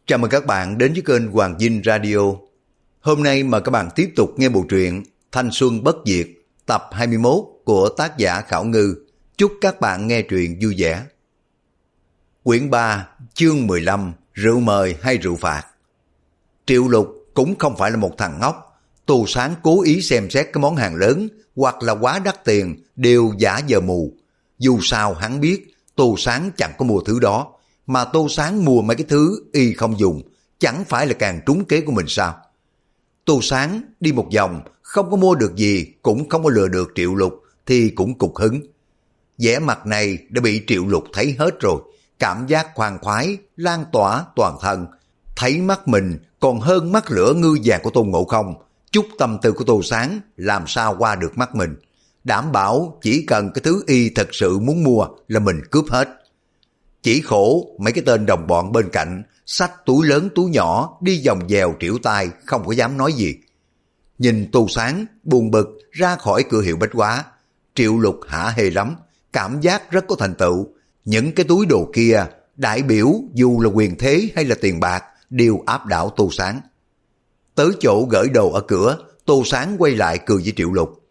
Chào mừng các bạn đến với kênh Hoàng Vinh Radio. Hôm nay mời các bạn tiếp tục nghe bộ truyện Thanh Xuân Bất Diệt tập 21 của tác giả Khảo Ngư. Chúc các bạn nghe truyện vui vẻ. Quyển 3, chương 15, rượu mời hay rượu phạt. Triệu Lục cũng không phải là một thằng ngốc. Tô Sáng cố ý xem xét cái món hàng lớn hoặc là quá đắt tiền đều giả giờ mù. Dù sao hắn biết Tô Sáng chẳng có mua thứ đó, mà Tô Sáng mua mấy cái thứ y không dùng, chẳng phải là càng trúng kế của mình sao? Tô Sáng đi một vòng, không có mua được gì, cũng không có lừa được Triệu Lục, thì cũng cục hứng. Vẻ mặt này đã bị Triệu Lục thấy hết rồi, cảm giác khoan khoái, lan tỏa toàn thân. Thấy mắt mình còn hơn mắt lửa ngư vàng của Tôn Ngộ Không, chút tâm tư của Tô Sáng làm sao qua được mắt mình. Đảm bảo chỉ cần cái thứ y thật sự muốn mua là mình cướp hết. Chỉ khổ mấy cái tên đồng bọn bên cạnh, xách túi lớn túi nhỏ đi vòng vèo triểu tai, không có dám nói gì. Nhìn Tô Sáng buồn bực ra khỏi cửa hiệu bách hóa, Triệu Lục hả hê lắm, cảm giác rất có thành tựu. Những cái túi đồ kia, đại biểu dù là quyền thế hay là tiền bạc, đều áp đảo Tô Sáng. Tới chỗ gửi đồ ở cửa, Tô Sáng quay lại cười với Triệu Lục.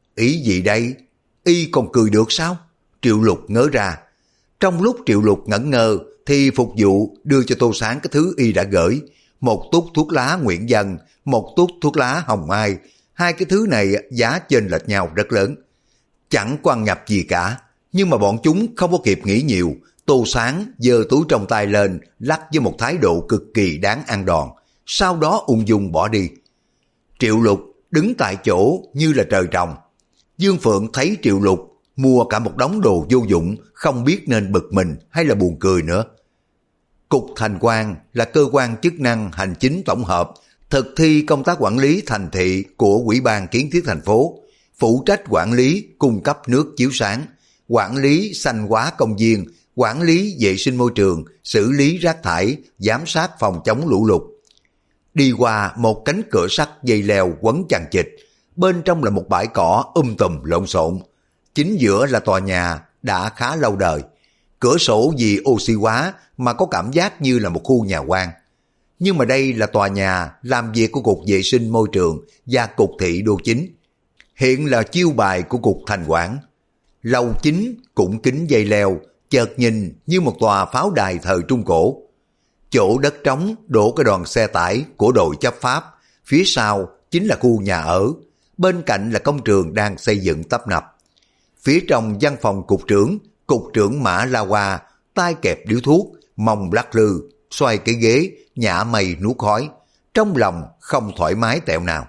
Ý gì đây? Y còn cười được sao? Triệu Lục ngớ ra. Trong lúc Triệu Lục ngẩn ngơ thì phục vụ đưa cho Tô Sáng cái thứ y đã gửi. Một tút thuốc lá Nguyễn Dân, một tút thuốc lá Hồng Mai. Hai cái thứ này giá chênh lệch nhau rất lớn. Chẳng quan nhập gì cả, nhưng mà bọn chúng không có kịp nghĩ nhiều. Tô Sáng giơ túi trong tay lên, lắc với một thái độ cực kỳ đáng ăn đòn, sau đó ung dung bỏ đi. Triệu Lục đứng tại chỗ như là trời trồng. Dương Phượng thấy Triệu Lục mua cả một đống đồ vô dụng, không biết nên bực mình hay là buồn cười nữa. Cục Thành Quan là cơ quan chức năng hành chính tổng hợp, thực thi công tác quản lý thành thị của Ủy ban Kiến thiết thành phố, phụ trách quản lý cung cấp nước chiếu sáng, quản lý xanh hóa công viên, quản lý vệ sinh môi trường, xử lý rác thải, giám sát phòng chống lũ lụt. Đi qua một cánh cửa sắt dây leo quấn chằng chịt, bên trong là một bãi cỏ tùm lộn xộn. Chính giữa là tòa nhà đã khá lâu đời, cửa sổ vì oxy hóa mà có cảm giác như là một khu nhà hoang. Nhưng mà đây là tòa nhà làm việc của Cục Vệ sinh Môi trường và Cục Thị Đô Chính. Hiện là chiêu bài của Cục Thành Quản. Lầu chính cũng kính dây leo, chợt nhìn như một tòa pháo đài thời Trung Cổ. Chỗ đất trống đổ cái đoàn xe tải của đội chấp pháp, phía sau chính là khu nhà ở, bên cạnh là công trường đang xây dựng tấp nập. Phía trong văn phòng cục trưởng Mã La Hoa, tay kẹp điếu thuốc, mông lắc lư, xoay cái ghế, nhả mây nuốt khói, trong lòng không thoải mái tẹo nào.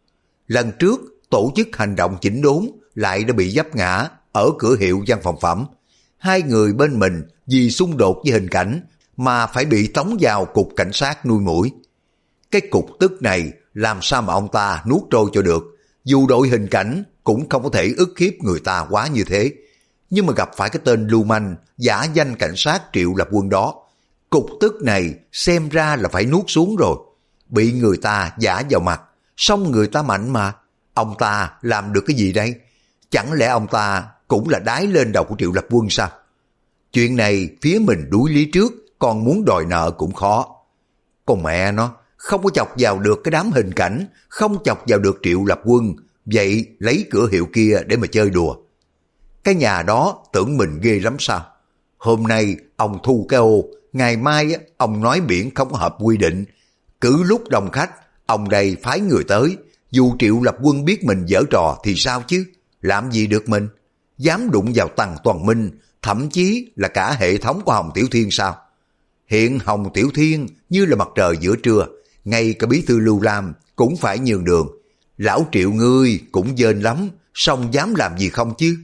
Lần trước tổ chức hành động chỉnh đốn lại đã bị vấp ngã ở cửa hiệu văn phòng phẩm. Hai người bên mình vì xung đột với Hình Cảnh mà phải bị tống vào cục cảnh sát nuôi mũi. Cái cục tức này làm sao mà ông ta nuốt trôi cho được. Dù đội Hình Cảnh cũng không có thể ức hiếp người ta quá như thế, nhưng mà gặp phải cái tên lưu manh giả danh cảnh sát Triệu Lập Quân đó, cục tức này xem ra là phải nuốt xuống rồi. Bị người ta giả vào mặt, xong người ta mạnh mà, ông ta làm được cái gì đây? Chẳng lẽ ông ta cũng là đái lên đầu của Triệu Lập Quân sao? Chuyện này phía mình đuối lý trước, còn muốn đòi nợ cũng khó. Con mẹ nó, không có chọc vào được cái đám Hình Cảnh, không chọc vào được Triệu Lập Quân, vậy lấy cửa hiệu kia để mà chơi đùa. Cái nhà đó tưởng mình ghê lắm sao? Hôm nay ông thu cái ô, ngày mai ông nói biển không có hợp quy định. Cứ lúc đông khách, ông đây phái người tới, dù Triệu Lập Quân biết mình giở trò thì sao chứ? Làm gì được mình? Dám đụng vào Tằng Toàn Minh, thậm chí là cả hệ thống của Hồng Tiểu Thiên sao? Hiện Hồng Tiểu Thiên như là mặt trời giữa trưa, ngay cả bí thư Lưu Lam cũng phải nhường đường. Lão Triệu ngươi cũng dên lắm, song dám làm gì không chứ?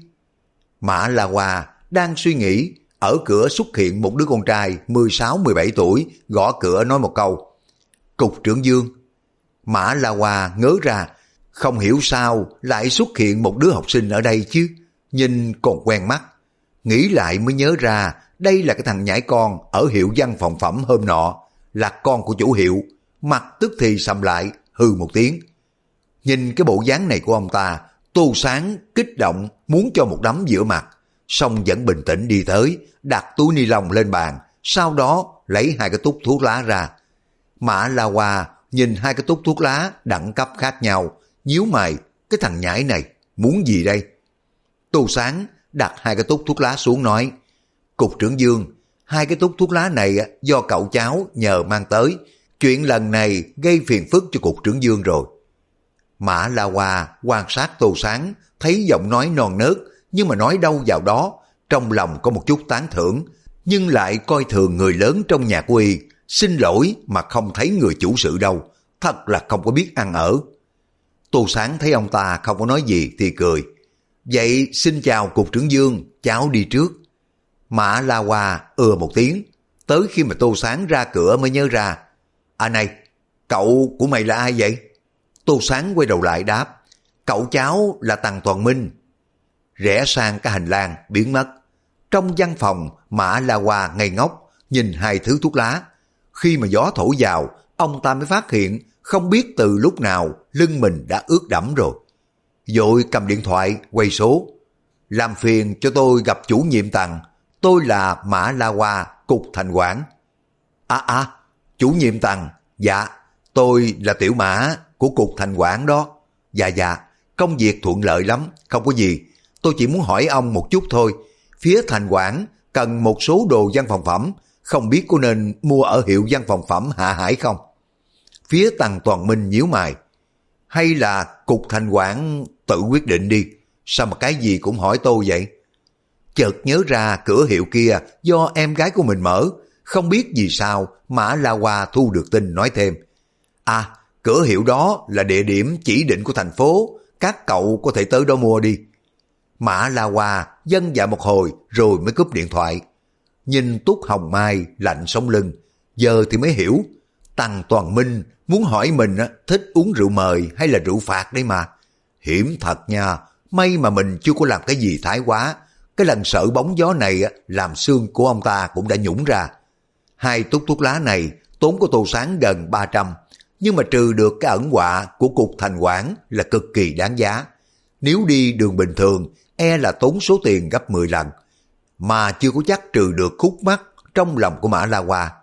Mã La Hoa đang suy nghĩ, ở cửa xuất hiện một đứa con trai 16-17 tuổi, gõ cửa nói một câu. Cục trưởng Dương. Mã La Hoa ngớ ra, không hiểu sao lại xuất hiện một đứa học sinh ở đây chứ, nhìn còn quen mắt. Nghĩ lại mới nhớ ra, đây là cái thằng nhãi con ở hiệu văn phòng phẩm hôm nọ, là con của chủ hiệu. Mặt tức thì sầm lại, hừ một tiếng. Nhìn cái bộ dáng này của ông ta, Tô Sáng kích động muốn cho một đấm giữa mặt, song vẫn bình tĩnh đi tới, đặt túi ni lông lên bàn, sau đó lấy hai cái tút thuốc lá ra. Mã La Hoa nhìn hai cái tút thuốc lá đẳng cấp khác nhau, nhíu mày, cái thằng nhãi này muốn gì đây? Tô Sáng đặt hai cái tút thuốc lá xuống nói, Cục trưởng Dương, hai cái tút thuốc lá này do cậu cháu nhờ mang tới, chuyện lần này gây phiền phức cho Cục trưởng Dương rồi. Mã La Hoa quan sát Tô Sáng, thấy giọng nói non nớt, nhưng mà nói đâu vào đó, trong lòng có một chút tán thưởng, nhưng lại coi thường người lớn trong nhà của y, xin lỗi mà không thấy người chủ sự đâu, thật là không có biết ăn ở. Tô Sáng thấy ông ta không có nói gì thì cười, vậy xin chào Cục trưởng Dương, cháu đi trước. Mã La Hoa một tiếng, tới khi mà Tô Sáng ra cửa mới nhớ ra, này, cậu của mày là ai vậy? Tô Sáng quay đầu lại đáp, cậu cháu là Tằng Toàn Minh. Rẽ sang cái hành lang biến mất. Trong văn phòng, Mã La Hoa ngây ngốc nhìn hai thứ thuốc lá. Khi mà gió thổi vào, ông ta mới phát hiện không biết từ lúc nào lưng mình đã ướt đẫm rồi. Vội cầm điện thoại quay số, làm phiền cho tôi gặp chủ nhiệm Tằng, tôi là Mã La Hoa, Cục Thành quản. Chủ nhiệm Tằng, dạ, tôi là Tiểu Mã của Cục Thành quản đó. Dạ, công việc thuận lợi lắm, không có gì. Tôi chỉ muốn hỏi ông một chút thôi. Phía Thành quản cần một số đồ văn phòng phẩm, không biết có nên mua ở hiệu văn phòng phẩm Hạ Hải không? Phía Tằng Toàn Minh nhíu mày. Hay là Cục Thành quản tự quyết định đi, sao mà cái gì cũng hỏi tôi vậy? Chợt nhớ ra cửa hiệu kia do em gái của mình mở, không biết vì sao Mã La Hoa thu được tin nói thêm. Cửa hiệu đó là địa điểm chỉ định của thành phố, các cậu có thể tới đó mua đi. Mã La Hoa vâng dạ một hồi rồi mới cúp điện thoại. Nhìn Túc Hồng Mai lạnh sống lưng, giờ thì mới hiểu, Tằng Toàn Minh muốn hỏi mình thích uống rượu mời hay là rượu phạt đấy mà. Hiểm thật nha, may mà mình chưa có làm cái gì thái quá. Cái lần sợ bóng gió này làm xương của ông ta cũng đã nhũng ra. Hai tút thuốc lá này tốn của Tô Sáng gần 300, nhưng mà trừ được cái ẩn họa của Cục Thành quản là cực kỳ đáng giá. Nếu đi đường bình thường, là tốn số tiền gấp 10 lần, mà chưa có chắc trừ được khúc mắc trong lòng của Mã La Hoa.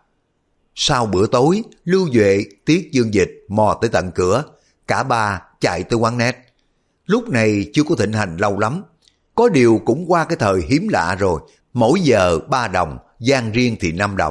Sau bữa tối, Lưu Duệ, Tiết Dương Dịch mò tới tận cửa, cả ba chạy tới quán net. Lúc này chưa có thịnh hành lâu lắm, có điều cũng qua cái thời hiếm lạ rồi, mỗi giờ 3 đồng, gian riêng thì 5 đồng.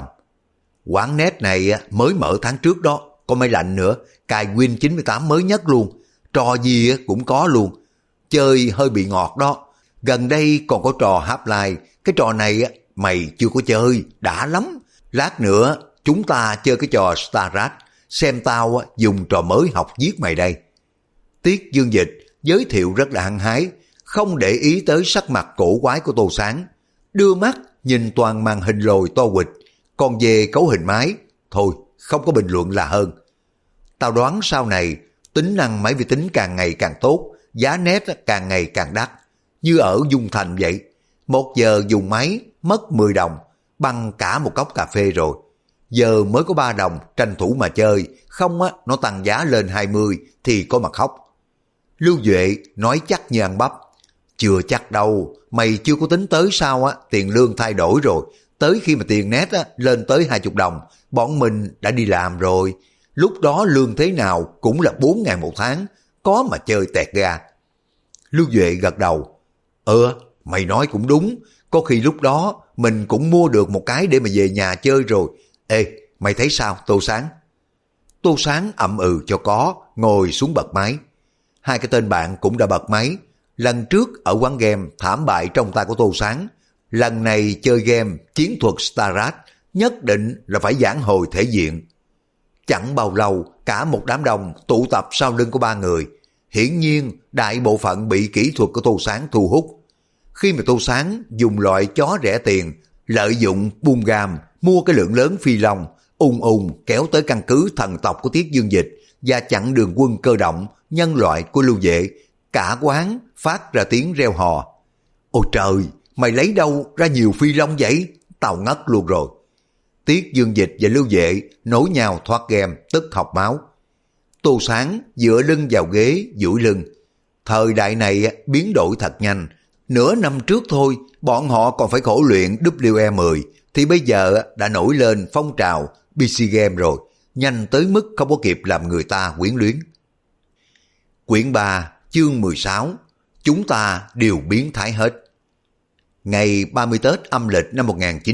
Quán net này mới mở tháng trước đó, có máy lạnh nữa, cài Win 98 mới nhất luôn, trò gì cũng có luôn. Chơi hơi bị ngọt đó. Gần đây còn có trò Half-Life, cái trò này mày chưa có chơi, đã lắm. Lát nữa chúng ta chơi cái trò Starrat, xem tao dùng trò mới học giết mày đây. Tiết Dương Dịch giới thiệu rất là hăng hái, không để ý tới sắc mặt cổ quái của Tô Sáng, đưa mắt nhìn toàn màn hình lồi to quịch. Còn về cấu hình máy, thôi không có bình luận là hơn. Tao đoán sau này tính năng máy vi tính càng ngày càng tốt, giá net càng ngày càng đắt, như ở Dung Thành vậy. 1 giờ dùng máy mất 10 đồng, bằng cả một cốc cà phê rồi. Giờ mới có 3 đồng, tranh thủ mà chơi, không nó tăng giá lên 20 thì có mà khóc. Lưu Duệ nói chắc như ăn bắp, chưa chắc đâu, mày chưa có tính tới sao tiền lương thay đổi rồi, tới khi mà tiền net lên tới 20 đồng, bọn mình đã đi làm rồi, lúc đó lương thế nào cũng là 4.000 một tháng, có mà chơi tẹt ga. Lưu Duệ gật đầu, mày nói cũng đúng, có khi lúc đó mình cũng mua được một cái để mà về nhà chơi rồi. Mày thấy sao Tô Sáng? Tô Sáng ậm cho có, ngồi xuống bật máy. Hai cái tên bạn cũng đã bật máy. Lần trước ở quán game thảm bại trong tay của Tô Sáng, lần này chơi game chiến thuật Starrat nhất định là phải giảng hồi thể diện. Chẳng bao lâu cả một đám đông tụ tập sau lưng của ba người. Hiển nhiên đại bộ phận bị kỹ thuật của Tô Sáng thu hút. Khi mà Tô Sáng dùng loại chó rẻ tiền, lợi dụng buôn gam mua cái lượng lớn phi long, ùn kéo tới căn cứ thần tộc của Tiết Dương Dịch và chặn đường quân cơ động nhân loại của Lưu Vệ, cả quán phát ra tiếng reo hò. Ôi trời, mày lấy đâu ra nhiều phi long vậy? Tao ngất luôn rồi. Tiết Dương Dịch và Lưu Vệ nối nhau thoát game, tức học máu. Tô Sáng dựa lưng vào ghế, duỗi lưng. Thời đại này biến đổi thật nhanh. Nửa năm trước thôi, bọn họ còn phải khổ luyện WE10, thì bây giờ đã nổi lên phong trào PC game rồi. nhanh tới mức không có kịp làm người ta quyến luyến. Quyển 3, chương 16, chúng ta đều biến thái hết. Ngày 30 Tết âm lịch năm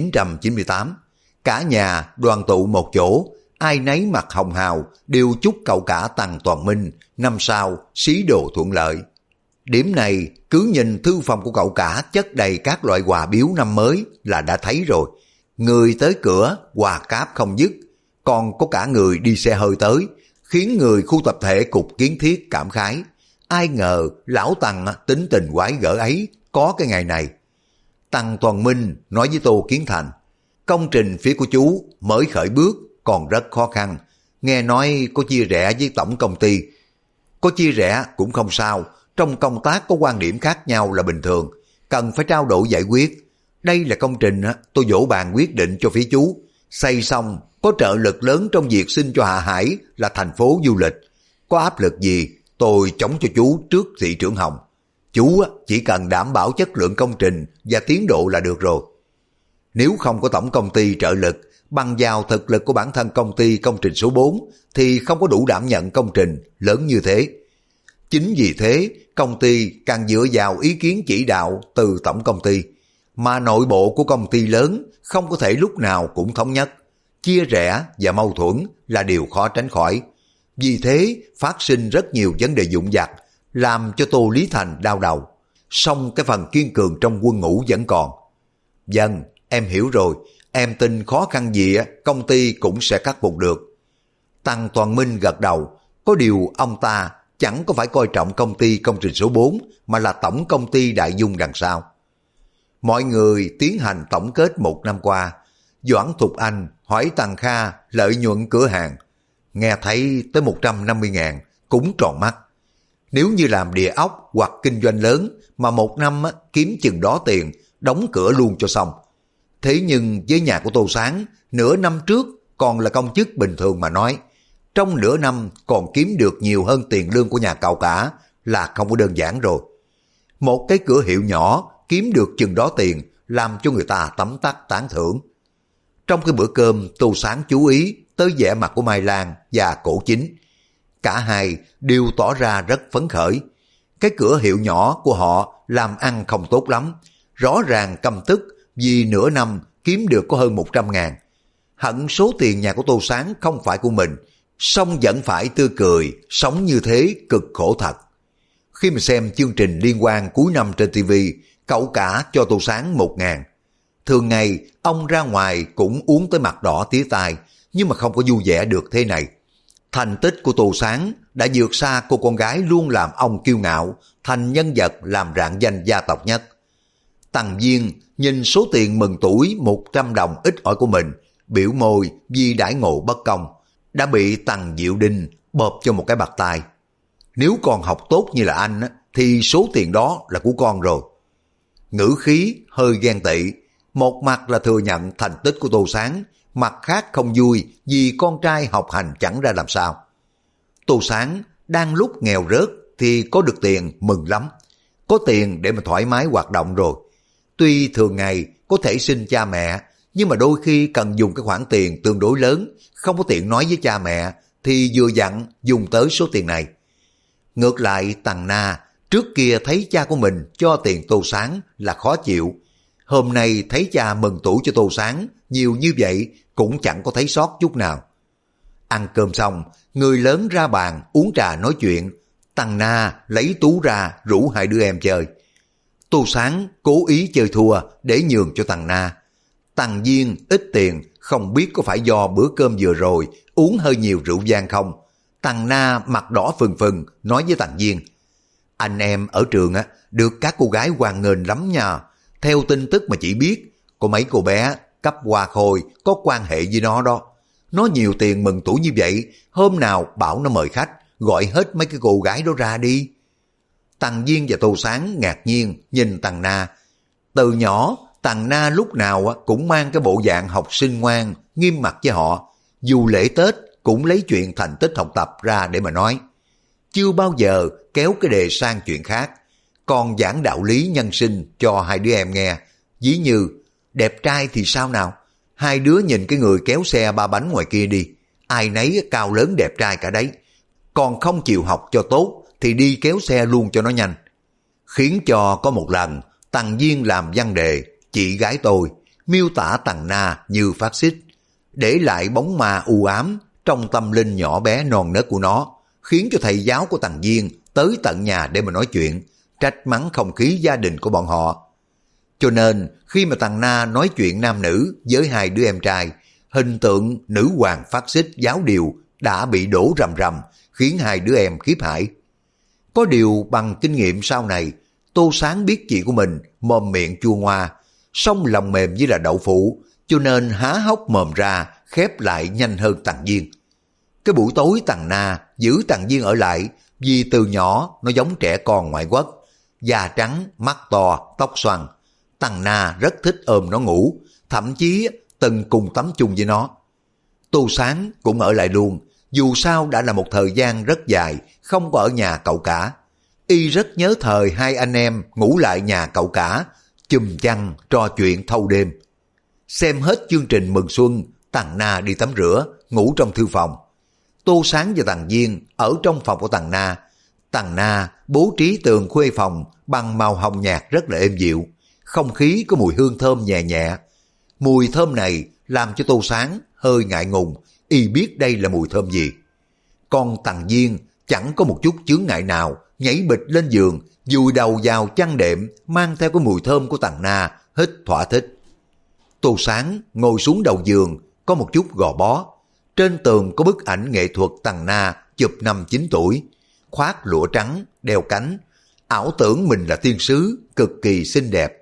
1998, cả nhà đoàn tụ một chỗ, ai nấy mặt hồng hào, đều chúc cậu cả Tằng Toàn Minh năm sau xí đồ thuận lợi. Điểm này cứ nhìn thư phòng của cậu cả chất đầy các loại quà biếu năm mới là đã thấy rồi. Người tới cửa, quà cáp không dứt, còn có cả người đi xe hơi tới, khiến người khu tập thể Cục Kiến Thiết cảm khái. Ai ngờ lão Tằng tính tình quái gở ấy có cái ngày này. Tằng Toàn Minh nói với Tô Kiến Thành, công trình phía của chú mới khởi bước còn rất khó khăn, nghe nói có chia rẽ với tổng công ty. Có chia rẽ cũng không sao, trong công tác có quan điểm khác nhau là bình thường, cần phải trao đổi giải quyết. Đây là công trình tôi vỗ bàn quyết định cho phía chú, xây xong có trợ lực lớn trong việc xin cho Hạ Hải là thành phố du lịch. Có áp lực gì tôi chống cho chú trước thị trưởng Hồng. Chú chỉ cần đảm bảo chất lượng công trình và tiến độ là được rồi. Nếu không có tổng công ty trợ lực, bằng vào thực lực của bản thân công ty công trình số 4 thì không có đủ đảm nhận công trình lớn như thế. Chính vì thế, công ty càng dựa vào ý kiến chỉ đạo từ tổng công ty, mà nội bộ của công ty lớn không có thể lúc nào cũng thống nhất. Chia rẽ và mâu thuẫn là điều khó tránh khỏi. Vì thế, phát sinh rất nhiều vấn đề vụn vặt, làm cho Tô Lý Thành đau đầu. Song cái phần kiên cường trong quân ngũ vẫn còn. Vâng, em hiểu rồi, em tin khó khăn gì công ty cũng sẽ khắc phục được. Tằng Toàn Minh gật đầu, có điều ông ta chẳng có phải coi trọng công ty công trình số 4 mà là tổng công ty Đại Dung đằng sau. Mọi người tiến hành tổng kết một năm qua. Doãn Thục Anh hỏi Tằng Kha lợi nhuận cửa hàng, nghe thấy tới 150.000 cũng tròn mắt. Nếu như làm địa ốc hoặc kinh doanh lớn mà một năm kiếm chừng đó tiền, đóng cửa luôn cho xong. Thế nhưng với nhà của Tô Sáng, nửa năm trước còn là công chức bình thường mà nói, trong nửa năm còn kiếm được nhiều hơn tiền lương của nhà cậu cả là không có đơn giản rồi. Một cái cửa hiệu nhỏ kiếm được chừng đó tiền làm cho người ta tấm tắc tán thưởng. Trong cái bữa cơm, Tô Sáng chú ý tới vẻ mặt của Mai Lan và Cổ Chính. Cả hai đều tỏ ra rất phấn khởi. Cái cửa hiệu nhỏ của họ làm ăn không tốt lắm, rõ ràng căm tức vì nửa năm kiếm được có hơn 100.000. Hận số tiền nhà của Tô Sáng không phải của mình, song vẫn phải tươi cười, sống như thế cực khổ thật. Khi mà xem chương trình liên quan cuối năm trên TV, cậu cả cho Tô Sáng 1.000. Thường ngày ông ra ngoài cũng uống tới mặt đỏ tía tai, nhưng mà không có vui vẻ được thế này. Thành tích của Tô Sáng đã vượt xa cô con gái luôn làm ông kiêu ngạo, thành nhân vật làm rạng danh gia tộc nhất. Tằng Viên nhìn số tiền mừng tuổi 100 đồng ít ỏi của mình, biểu môi vì đãi ngộ bất công, đã bị Tằng Diệu Đinh bóp cho một cái bạt tai. Nếu con học tốt như là anh thì số tiền đó là của con rồi. Ngữ khí hơi ghen tị, một mặt là thừa nhận thành tích của Tô Sáng, mặt khác không vui vì con trai học hành chẳng ra làm sao. Tô Sáng đang lúc nghèo rớt thì có được tiền mừng lắm, có tiền để mà thoải mái hoạt động rồi. Tuy thường ngày có thể xin cha mẹ, nhưng mà đôi khi cần dùng cái khoản tiền tương đối lớn, không có tiện nói với cha mẹ thì vừa dặn dùng tới số tiền này. Ngược lại Tằng Na trước kia thấy cha của mình cho tiền Tô Sáng là khó chịu, hôm nay thấy cha mừng tuổi cho Tô Sáng nhiều như vậy cũng chẳng có thấy sót chút nào. Ăn cơm xong, người lớn ra bàn uống trà nói chuyện, Tằng Na lấy tú ra rủ hai đứa em chơi. Tô Sáng cố ý chơi thua để nhường cho Tằng Na. Tằng Viên ít tiền, không biết có phải do bữa cơm vừa rồi uống hơi nhiều rượu vang không. Tằng Na mặt đỏ phừng phừng nói với Tằng Viên, anh em ở trường được các cô gái hoan nghênh lắm nha. Theo tin tức mà chị biết, có mấy cô bé cấp hoa khôi có quan hệ với nó đó. Nó nhiều tiền mừng tuổi như vậy, hôm nào bảo nó mời khách, gọi hết mấy cái cô gái đó ra đi. Tằng Viên và Tô Sáng ngạc nhiên nhìn Tằng Na. Từ nhỏ, Tằng Na lúc nào cũng mang cái bộ dạng học sinh ngoan, nghiêm mặt với họ. Dù lễ Tết cũng lấy chuyện thành tích học tập ra để mà nói. Chưa bao giờ kéo cái đề sang chuyện khác. Còn giảng đạo lý nhân sinh cho hai đứa em nghe. Ví như, đẹp trai thì sao nào? Hai đứa nhìn cái người kéo xe ba bánh ngoài kia đi. ai nấy cao lớn đẹp trai cả đấy. Còn không chịu học cho tốt thì đi kéo xe luôn cho nó nhanh. Khiến cho có một lần Tằng Viên làm văn đề chị gái tôi miêu tả Tằng Na như phát xít, để lại bóng ma u ám trong tâm linh nhỏ bé non nớt của nó, khiến cho thầy giáo của Tằng Viên tới tận nhà để mà nói chuyện, trách mắng không khí gia đình của bọn họ. Cho nên khi mà Tằng Na nói chuyện nam nữ với hai đứa em trai, hình tượng nữ hoàng phát xít giáo điều đã bị đổ rầm rầm, khiến hai đứa em khiếp hãi. Có điều bằng kinh nghiệm sau này, Tô Sáng biết chị của mình mồm miệng chua ngoa, song lòng mềm như là đậu phụ, cho nên há hốc mồm ra khép lại nhanh hơn Tằng Viên. Cái buổi tối Tằng Na giữ Tằng Viên ở lại vì từ nhỏ nó giống trẻ con ngoại quốc, da trắng, mắt to, tóc xoăn. Tằng Na rất thích ôm nó ngủ, thậm chí từng cùng tắm chung với nó. Tô Sáng cũng ở lại luôn, dù sao đã là một thời gian rất dài không có ở nhà cậu cả. Y rất nhớ thời hai anh em ngủ lại nhà cậu cả, chùm chăn trò chuyện thâu đêm. Xem hết chương trình mừng xuân, Tằng Na đi tắm rửa, ngủ trong thư phòng. Tô Sáng và Tằng Viên ở trong phòng của Tằng Na. Tằng Na bố trí tường khuê phòng bằng màu hồng nhạt rất là êm dịu, không khí có mùi hương thơm nhẹ nhẹ. Mùi thơm này làm cho Tô Sáng hơi ngại ngùng, y biết đây là mùi thơm gì. Còn Tằng Viên chẳng có một chút chướng ngại nào, nhảy bịch lên giường, vùi đầu vào chăn đệm, mang theo cái mùi thơm của Tằng Na, hít thỏa thích. Tô Sáng ngồi xuống đầu giường, có một chút gò bó. Trên tường có bức ảnh nghệ thuật Tằng Na chụp năm 9 tuổi, khoác lụa trắng, đeo cánh, ảo tưởng mình là thiên sứ, cực kỳ xinh đẹp.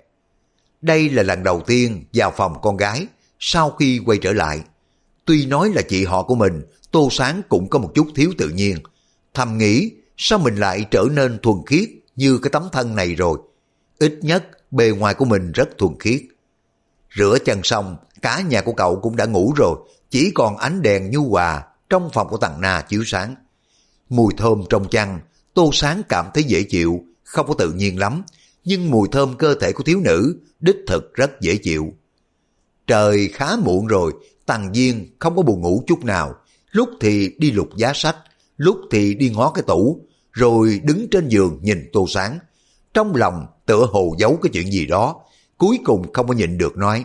Đây là lần đầu tiên vào phòng con gái sau khi quay trở lại. Tuy nói là chị họ của mình, Tô Sáng cũng có một chút thiếu tự nhiên. Thầm nghĩ, sao mình lại trở nên thuần khiết như cái tấm thân này rồi? Ít nhất bề ngoài của mình rất thuần khiết. Rửa chân xong, cả nhà của cậu cũng đã ngủ rồi, chỉ còn ánh đèn nhu hòa trong phòng của Tằng Na chiếu sáng. Mùi thơm trong chăn, Tô Sáng cảm thấy dễ chịu, không có tự nhiên lắm, nhưng mùi thơm cơ thể của thiếu nữ đích thực rất dễ chịu. Trời khá muộn rồi, Tằng Viên không có buồn ngủ chút nào, lúc thì đi lục giá sách, lúc thì đi ngó cái tủ, rồi đứng trên giường nhìn Tô Sáng. Trong lòng tựa hồ giấu cái chuyện gì đó, cuối cùng không có nhịn được nói: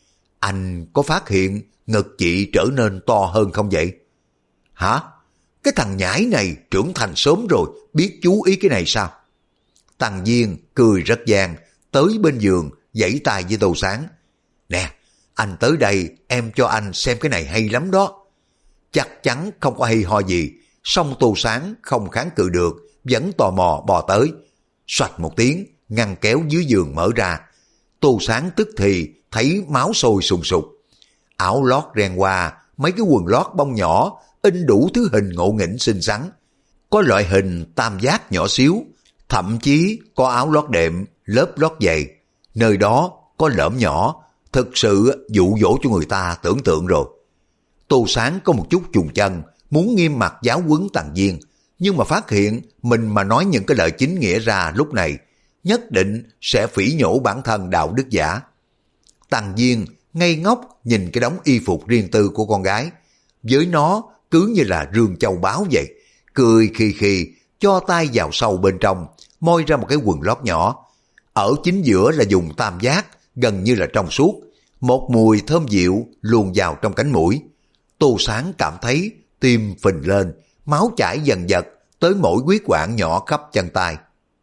anh có phát hiện ngực chị trở nên to hơn không vậy? Hả? Cái thằng nhãi này trưởng thành sớm rồi, biết chú ý cái này sao? Tằng Viên cười rất gian, tới bên giường, giãy tay với Tô Sáng. Nè, anh tới đây, em cho anh xem cái này hay lắm đó. Chắc chắn không có hay ho gì, song Tô Sáng không kháng cự được, vẫn tò mò bò tới. Xoạch một tiếng, ngăn kéo dưới giường mở ra. Tô Sáng tức thì thấy máu sôi sùng sục. Áo lót ren hoa, mấy cái quần lót bông nhỏ, in đủ thứ hình ngộ nghĩnh xinh xắn. Có loại hình tam giác nhỏ xíu, thậm chí có áo lót đệm, lớp lót dày. Nơi đó có lõm nhỏ, thực sự dụ dỗ cho người ta tưởng tượng rồi. Tô Sáng có một chút chùng chân, muốn nghiêm mặt giáo huấn Tằng Viên, nhưng mà phát hiện mình mà nói những cái lời chính nghĩa ra lúc này, nhất định sẽ phỉ nhổ bản thân đạo đức giả. Tằng Viên ngây ngốc nhìn cái đống y phục riêng tư của con gái, với nó cứ như là rương châu báu vậy, cười khì khì, cho tay vào sâu bên trong, moi ra một cái quần lót nhỏ. Ở chính giữa là dùng tam giác, gần như là trong suốt, một mùi thơm dịu luồn vào trong cánh mũi. Tô Sáng cảm thấy tim phình lên, máu chảy dần dật tới mỗi huyết quản nhỏ khắp chân tay.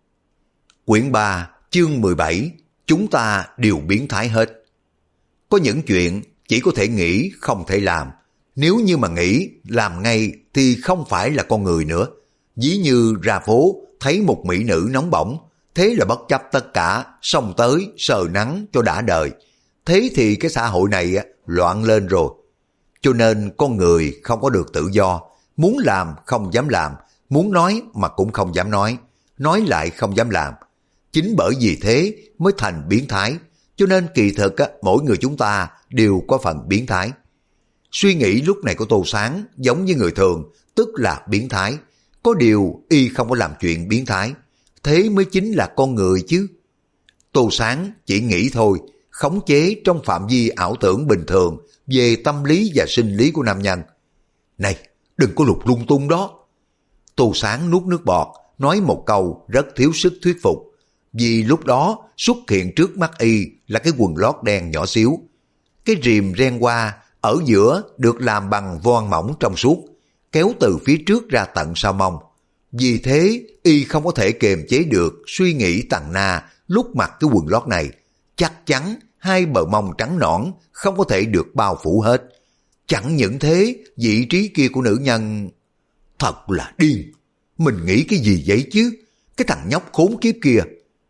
Quyển 3, chương 17, chúng ta đều biến thái hết. Có những chuyện chỉ có thể nghĩ không thể làm. Nếu như mà nghĩ làm ngay thì không phải là con người nữa. Ví như ra phố thấy một mỹ nữ nóng bỏng, thế là bất chấp tất cả, xông tới sờ nắng cho đã đời. Thế thì cái xã hội này loạn lên rồi. Cho nên con người không có được tự do, muốn làm không dám làm, muốn nói mà cũng không dám nói lại không dám làm. Chính bởi vì thế mới thành biến thái, cho nên kỳ thực mỗi người chúng ta đều có phần biến thái. Suy nghĩ lúc này của Tô Sáng giống như người thường, tức là biến thái. Có điều y không có làm chuyện biến thái, thế mới chính là con người chứ. Tô Sáng chỉ nghĩ thôi, khống chế trong phạm vi ảo tưởng bình thường về tâm lý và sinh lý của nam nhân. Này, đừng có lục lung tung đó. Tô Sáng nuốt nước bọt, nói một câu rất thiếu sức thuyết phục. Vì lúc đó xuất hiện trước mắt y là cái quần lót đen nhỏ xíu. Cái rìm ren qua ở giữa được làm bằng voan mỏng trong suốt, kéo từ phía trước ra tận sau mông. Vì thế y không có thể kiềm chế được suy nghĩ Tằng Na lúc mặc cái quần lót này. Chắc chắn hai bờ mông trắng nõn không có thể được bao phủ hết. Chẳng những thế, vị trí kia của nữ nhân... Thật là điên. Mình nghĩ cái gì vậy chứ? Cái thằng nhóc khốn kiếp kia.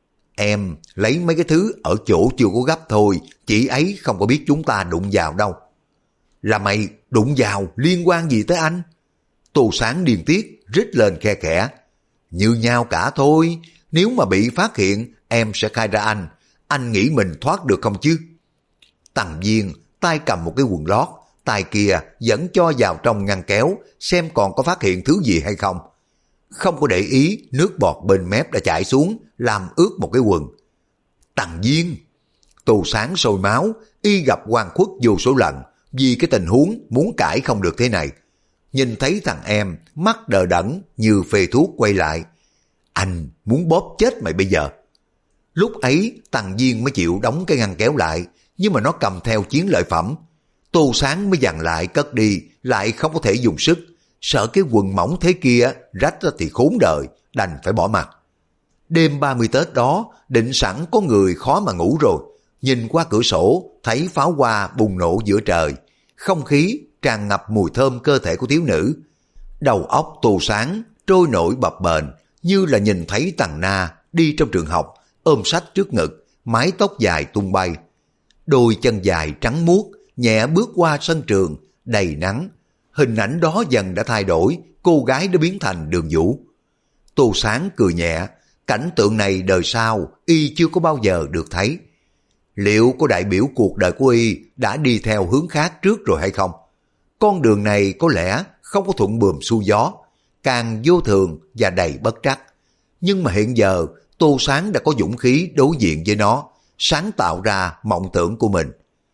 Em lấy mấy cái thứ ở chỗ chưa có gấp thôi, chị ấy không có biết chúng ta đụng vào đâu. Là mày đụng vào liên quan gì tới anh? Tô Sáng điên tiết rít lên khe khẽ. Như nhau cả thôi, nếu mà bị phát hiện em sẽ khai ra anh nghĩ mình thoát được không chứ? Tằng Viên tay cầm một cái quần lót, tay kia vẫn cho vào trong ngăn kéo xem còn có phát hiện thứ gì hay không. Không có để ý nước bọt bên mép đã chảy xuống làm ướt một cái quần. Tằng Viên! Tô Sáng sôi máu, y gặp oan khuất vô số lần vì cái tình huống muốn cãi không được thế này. Nhìn thấy thằng em mắt đờ đẫn như phê thuốc quay lại. Anh muốn bóp chết mày bây giờ. Lúc ấy Tằng Viên mới chịu đóng cái ngăn kéo lại, nhưng mà nó cầm theo chiến lợi phẩm. Tô Sáng mới dằn lại cất đi, lại không có thể dùng sức. Sợ cái quần mỏng thế kia rách thì khốn đời, đành phải bỏ mặt. Đêm 30 Tết đó, định sẵn có người khó mà ngủ rồi. Nhìn qua cửa sổ, thấy pháo hoa bùng nổ giữa trời. Không khí tràn ngập mùi thơm cơ thể của thiếu nữ. Đầu óc Tô Sáng trôi nổi bập bềnh, như là nhìn thấy Tằng Na đi trong trường học, ôm sách trước ngực, mái tóc dài tung bay. Đôi chân dài trắng muốt, nhẹ bước qua sân trường, đầy nắng. Hình ảnh đó dần đã thay đổi, cô gái đã biến thành Đường Vũ. Tô Sáng cười nhẹ, cảnh tượng này đời sau y chưa có bao giờ được thấy. Liệu có đại biểu cuộc đời của y đã đi theo hướng khác trước rồi hay không? Con đường này có lẽ không có thuận buồm xuôi gió, càng vô thường và đầy bất trắc. Nhưng mà hiện giờ Tô Sáng đã có dũng khí đối diện với nó, sáng tạo ra mộng tưởng của mình.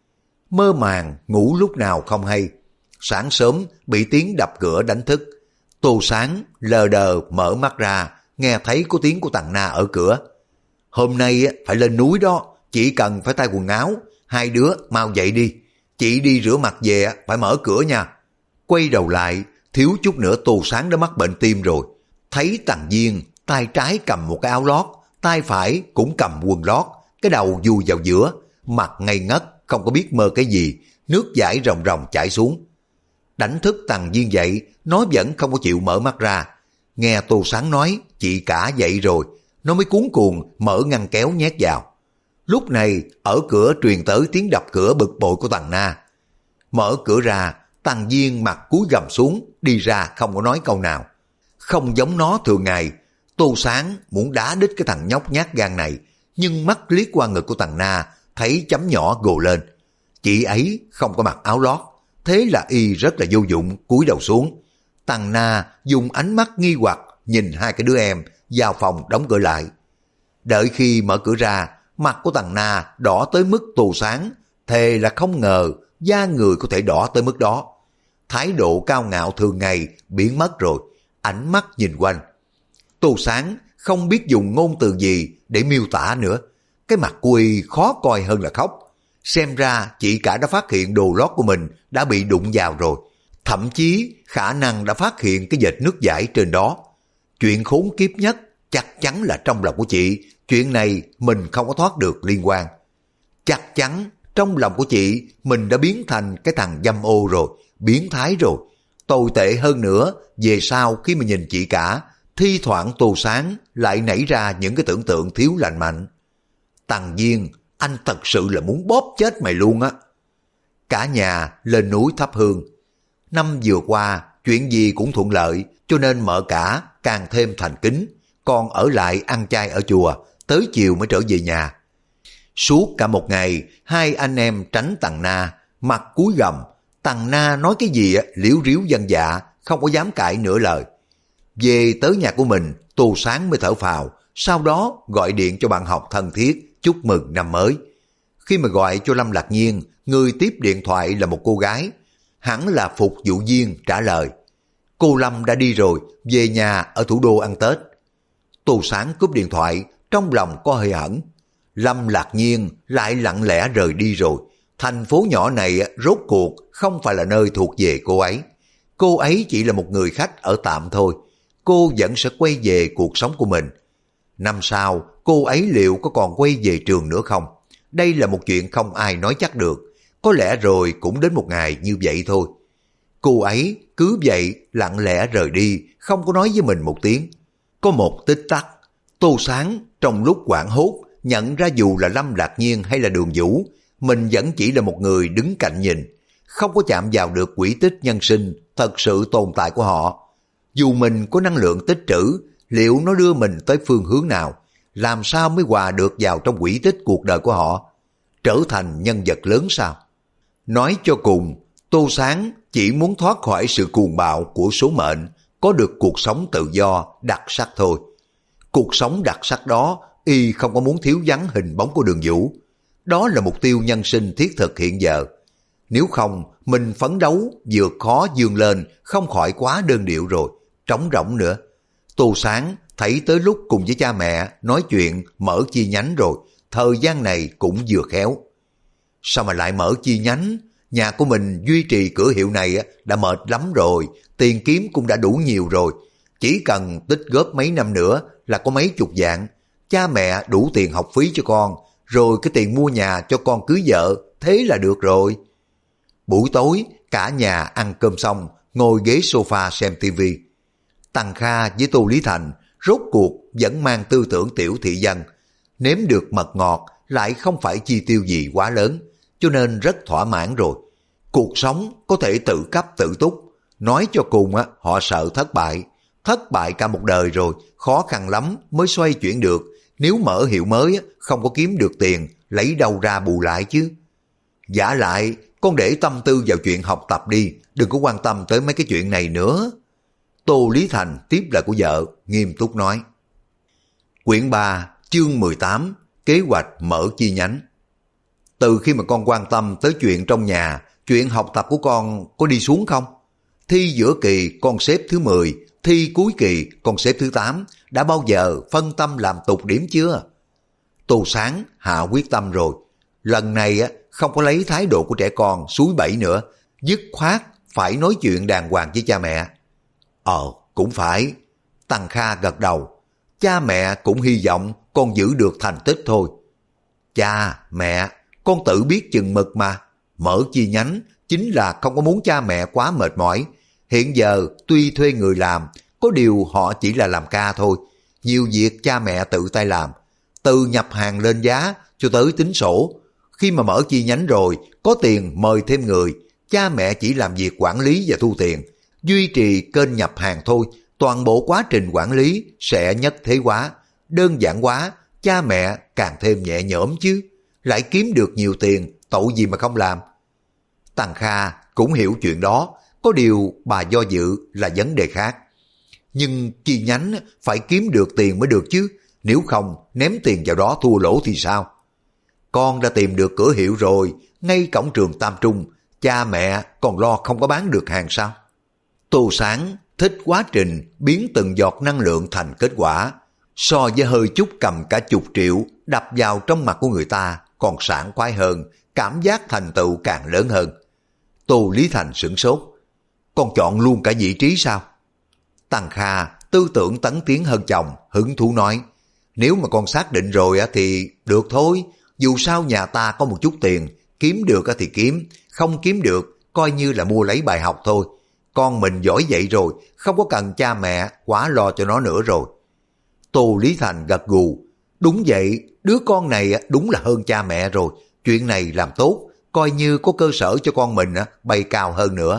Mơ màng ngủ lúc nào không hay. Sáng sớm bị tiếng đập cửa đánh thức. Tô Sáng lờ đờ mở mắt ra, nghe thấy có tiếng của Tằng Na ở cửa. Hôm nay phải lên núi đó, chỉ cần phải thay quần áo, hai đứa mau dậy đi. Chị đi rửa mặt về phải mở cửa nha. Quay đầu lại, thiếu chút nữa Tô Sáng đã mắc bệnh tim rồi. Thấy Tằng Viên tay trái cầm một cái áo lót, tay phải cũng cầm quần lót, cái đầu vùi vào giữa, mặt ngây ngất, không có biết mơ cái gì, nước dãi ròng ròng chảy xuống. Đánh thức Tằng Viên dậy, nó vẫn không có chịu mở mắt ra. Nghe Tô Sáng nói chị cả dậy rồi, nó mới cuống cuồng mở ngăn kéo nhét vào. Lúc này ở cửa truyền tới tiếng đập cửa bực bội của Tằng Na. Mở cửa ra, Tằng Viên mặt cúi gằm xuống, đi ra không có nói câu nào. Không giống nó thường ngày, Tô Sáng muốn đá đít cái thằng nhóc nhát gan này, nhưng mắt liếc qua ngực của Tằng Na, thấy chấm nhỏ gồ lên. Chị ấy không có mặc áo lót, thế là y rất là vô dụng, cúi đầu xuống. Tằng Na dùng ánh mắt nghi hoặc nhìn hai cái đứa em, vào phòng đóng cửa lại. Đợi khi mở cửa ra, mặt của Tằng Na đỏ tới mức Tô Sáng thề là không ngờ da người có thể đỏ tới mức đó. Thái độ cao ngạo thường ngày biến mất rồi, ánh mắt nhìn quanh. Tô Sáng không biết dùng ngôn từ gì để miêu tả nữa. Cái mặt của y khó coi hơn là khóc. Xem ra chị cả đã phát hiện đồ lót của mình đã bị đụng vào rồi. Thậm chí khả năng đã phát hiện cái vệt nước dãi trên đó. Chuyện khốn kiếp nhất chắc chắn là trong lòng của chị, chuyện này mình không có thoát được liên quan. Chắc chắn trong lòng của chị mình đã biến thành cái thằng dâm ô rồi, biến thái rồi. Tồi tệ hơn nữa, về sau khi mà nhìn chị cả, thi thoảng Tô Sáng lại nảy ra những cái tưởng tượng thiếu lành mạnh. Tằng Viên, anh thật sự là muốn bóp chết mày luôn á. Cả nhà lên núi thắp hương. Năm vừa qua, chuyện gì cũng thuận lợi, cho nên Mợ Cả càng thêm thành kính, còn ở lại ăn chay ở chùa, tới chiều mới trở về nhà. Suốt cả một ngày, hai anh em tránh Tằng Na, mặt cúi gằm. Tằng Na nói cái gì liếu riếu dân dạ, không có dám cãi nửa lời. Về tới nhà của mình, Tô Sáng mới thở phào, sau đó gọi điện cho bạn học thân thiết chúc mừng năm mới. Khi mà gọi cho Lâm Lạc Nhiên, người tiếp điện thoại là một cô gái. Hẳn là phục vụ viên trả lời. Cô Lâm đã đi rồi, về nhà ở thủ đô ăn Tết. Tô Sáng cúp điện thoại, trong lòng có hơi hẳn. Lâm Lạc Nhiên lại lặng lẽ rời đi rồi. Thành phố nhỏ này rốt cuộc không phải là nơi thuộc về cô ấy. Cô ấy chỉ là một người khách ở tạm thôi. Cô vẫn sẽ quay về cuộc sống của mình. Năm sau, cô ấy liệu có còn quay về trường nữa không? Đây là một chuyện không ai nói chắc được. Có lẽ rồi cũng đến một ngày như vậy thôi. Cô ấy cứ vậy lặng lẽ rời đi, không có nói với mình một tiếng. Có một tích tắc, Tô Sáng trong lúc hoảng hốt nhận ra dù là Lâm Lạc Nhiên hay là Đường Vũ, mình vẫn chỉ là một người đứng cạnh nhìn, không có chạm vào được quỹ tích nhân sinh thật sự tồn tại của họ. Dù mình có năng lượng tích trữ, liệu nó đưa mình tới phương hướng nào, làm sao mới hòa được vào trong quỹ tích cuộc đời của họ, trở thành nhân vật lớn sao? Nói cho cùng, Tô Sáng chỉ muốn thoát khỏi sự cuồng bạo của số mệnh, có được cuộc sống tự do, đặc sắc thôi. Cuộc sống đặc sắc đó, y không có muốn thiếu vắng hình bóng của Đường Vũ. Đó là mục tiêu nhân sinh thiết thực hiện giờ. Nếu không, mình phấn đấu vượt khó vươn lên không khỏi quá đơn điệu rồi, trống rỗng nữa. Tô Sáng thấy tới lúc cùng với cha mẹ nói chuyện mở chi nhánh rồi, thời gian này cũng vừa khéo. Sao mà lại mở chi nhánh? Nhà của mình duy trì cửa hiệu này đã mệt lắm rồi, tiền kiếm cũng đã đủ nhiều rồi. Chỉ cần tích góp mấy năm nữa là có mấy chục vạn. Cha mẹ đủ tiền học phí cho con, rồi cái tiền mua nhà cho con cưới vợ, thế là được rồi. Buổi tối, cả nhà ăn cơm xong, ngồi ghế sofa xem tivi. Tằng Kha với Tô Lý Thành rốt cuộc vẫn mang tư tưởng tiểu thị dân. Nếm được mật ngọt lại không phải chi tiêu gì quá lớn, cho nên rất thỏa mãn rồi. Cuộc sống có thể tự cấp tự túc. Nói cho cùng họ sợ thất bại cả một đời rồi, khó khăn lắm mới xoay chuyển được. Nếu mở hiệu mới không có kiếm được tiền, lấy đâu ra bù lại chứ? Vả lại, con để tâm tư vào chuyện học tập đi, đừng có quan tâm tới mấy cái chuyện này nữa. Tô Lý Thành tiếp lời của vợ, nghiêm túc nói. Quyển 3, chương 18, kế hoạch mở chi nhánh. Từ khi mà con quan tâm tới chuyện trong nhà, chuyện học tập của con có đi xuống không? Thi giữa kỳ con xếp thứ 10, thi cuối kỳ con xếp thứ 8, đã bao giờ phân tâm làm tụt điểm chưa? Tô Sáng hạ quyết tâm rồi. Lần này không có lấy thái độ của trẻ con suối bẫy nữa, dứt khoát phải nói chuyện đàng hoàng với cha mẹ. Cũng phải. Tằng Kha gật đầu. Cha mẹ cũng hy vọng con giữ được thành tích thôi. Cha, mẹ, con tự biết chừng mực mà. Mở chi nhánh chính là không có muốn cha mẹ quá mệt mỏi. Hiện giờ tuy thuê người làm, có điều họ chỉ là làm ca thôi. Nhiều việc cha mẹ tự tay làm. Từ nhập hàng lên giá cho tới tính sổ. Khi mà mở chi nhánh rồi, có tiền mời thêm người. Cha mẹ chỉ làm việc quản lý và thu tiền. Duy trì kênh nhập hàng thôi. Toàn bộ quá trình quản lý sẽ nhất thế hóa, đơn giản hóa. Cha mẹ càng thêm nhẹ nhõm chứ. Lại kiếm được nhiều tiền, tội gì mà không làm. Tằng Kha cũng hiểu chuyện đó, có điều bà do dự là vấn đề khác. Nhưng chi nhánh phải kiếm được tiền mới được chứ, nếu không ném tiền vào đó thua lỗ thì sao? Con đã tìm được cửa hiệu rồi, ngay cổng trường Tam Trung, cha mẹ còn lo không có bán được hàng sao? Tô Sáng thích quá trình biến từng giọt năng lượng thành kết quả, so với hơi chút cầm cả chục triệu đập vào trong mặt của người ta còn sảng khoái hơn, cảm giác thành tựu càng lớn hơn. Tô Lý Thành sửng sốt. Con chọn luôn cả vị trí sao? Tằng Kha tư tưởng tấn tiến hơn chồng, hứng thú nói. Nếu mà con xác định rồi thì được thôi, dù sao nhà ta có một chút tiền, kiếm được thì kiếm, không kiếm được coi như là mua lấy bài học thôi. Con mình giỏi vậy rồi, không có cần cha mẹ quá lo cho nó nữa rồi. Tô Lý Thành gật gù. Đúng vậy, đứa con này đúng là hơn cha mẹ rồi. Chuyện này làm tốt, coi như có cơ sở cho con mình bay cao hơn nữa.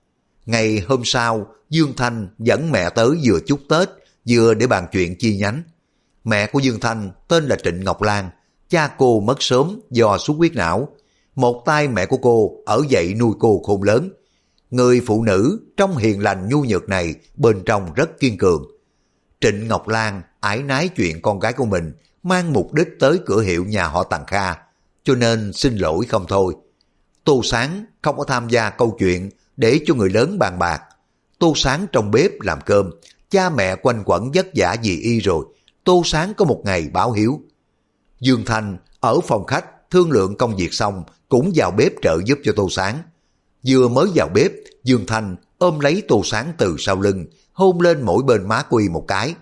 Ngày hôm sau, Dương Thanh dẫn mẹ tới vừa chúc Tết, vừa để bàn chuyện chi nhánh. Mẹ của Dương Thanh tên là Trịnh Ngọc Lan, cha cô mất sớm do xuất huyết não. Một tay mẹ của cô ở dậy nuôi cô khôn lớn. Người phụ nữ trong hiền lành nhu nhược này bên trong rất kiên cường. Trịnh Ngọc Lan ái nái chuyện con gái của mình mang mục đích tới cửa hiệu nhà họ Tằng Kha, cho nên xin lỗi không thôi. Tô Sáng không có tham gia câu chuyện để cho người lớn bàn bạc. Tô Sáng trong bếp làm cơm, cha mẹ quanh quẩn vất vả vì y rồi, Tô Sáng có một ngày báo hiếu. Dương Thanh ở phòng khách thương lượng công việc xong cũng vào bếp trợ giúp cho Tô Sáng. Vừa mới vào bếp, Dương Thanh ôm lấy Tô Sáng từ sau lưng, hôn lên mỗi bên má của y một cái.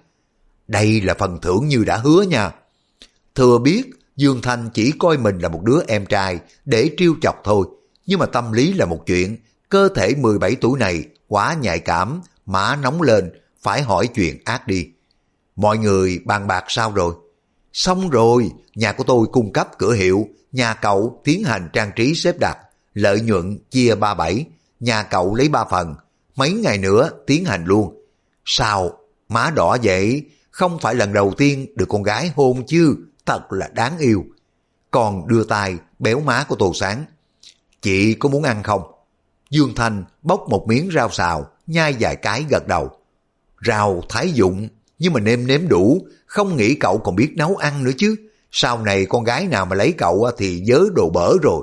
Đây là phần thưởng như đã hứa nha. Thừa biết Dương Thanh chỉ coi mình là một đứa em trai để trêu chọc thôi, nhưng mà tâm lý là một chuyện, cơ thể 17 tuổi này quá nhạy cảm, má nóng lên, phải hỏi chuyện ác đi. Mọi người bàn bạc sao rồi? Xong rồi, nhà của tôi cung cấp cửa hiệu, nhà cậu tiến hành trang trí xếp đặt, lợi nhuận chia 37, nhà cậu lấy 3 phần, mấy ngày nữa tiến hành luôn. Sao? Má đỏ vậy? Không phải lần đầu tiên được con gái hôn chứ, thật là đáng yêu. Còn đưa tay béo má của Tô Sáng. Chị có muốn ăn không? Dương Thanh bóc một miếng rau xào, nhai vài cái gật đầu. Rau thái dụng, nhưng mà nêm nếm đủ, không nghĩ cậu còn biết nấu ăn nữa chứ. Sau này con gái nào mà lấy cậu thì vớ đồ bở rồi.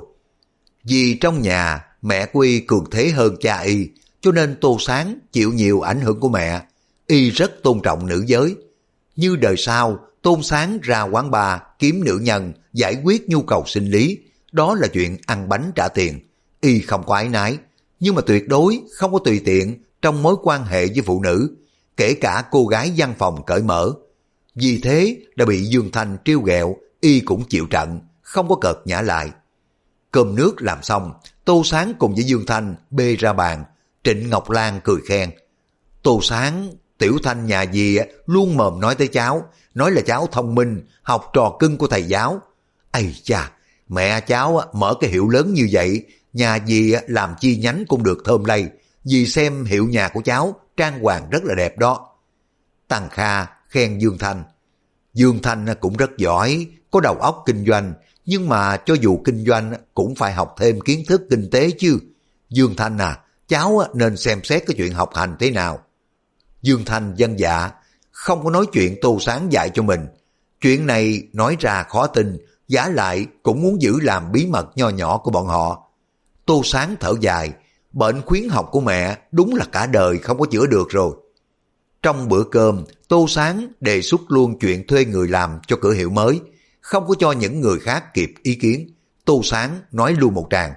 Vì trong nhà mẹ của y cường thế hơn cha y, cho nên Tô Sáng chịu nhiều ảnh hưởng của mẹ. Y rất tôn trọng nữ giới. Như đời sau, Tôn Sáng ra quán bar kiếm nữ nhân giải quyết nhu cầu sinh lý, đó là chuyện ăn bánh trả tiền. Y không có ái nái, nhưng mà tuyệt đối không có tùy tiện trong mối quan hệ với phụ nữ, kể cả cô gái văn phòng cởi mở. Vì thế đã bị Dương Thanh trêu ghẹo, y cũng chịu trận, không có cợt nhã lại. Cơm nước làm xong, Tô Sáng cùng với Dương Thanh bê ra bàn. Trịnh Ngọc Lan cười khen. Tô Sáng, Tiểu Thanh nhà dì luôn mồm nói tới cháu, nói là cháu thông minh, học trò cưng của thầy giáo. Ây cha, mẹ cháu mở cái hiệu lớn như vậy, nhà dì làm chi nhánh cũng được thơm lây, dì xem hiệu nhà của cháu trang hoàng rất là đẹp đó. Tăng Kha khen Dương Thanh. Dương Thanh cũng rất giỏi, có đầu óc kinh doanh, nhưng mà cho dù kinh doanh cũng phải học thêm kiến thức kinh tế chứ. Dương Thanh à, cháu nên xem xét cái chuyện học hành thế nào. Dương Thanh vâng dạ, không có nói chuyện Tô Sáng dạy cho mình. Chuyện này nói ra khó tin, giả lại cũng muốn giữ làm bí mật nho nhỏ của bọn họ. Tô Sáng thở dài, bệnh khuyến học của mẹ đúng là cả đời không có chữa được rồi. Trong bữa cơm, Tô Sáng đề xuất luôn chuyện thuê người làm cho cửa hiệu mới, không có cho những người khác kịp ý kiến. Tô Sáng nói luôn một tràng.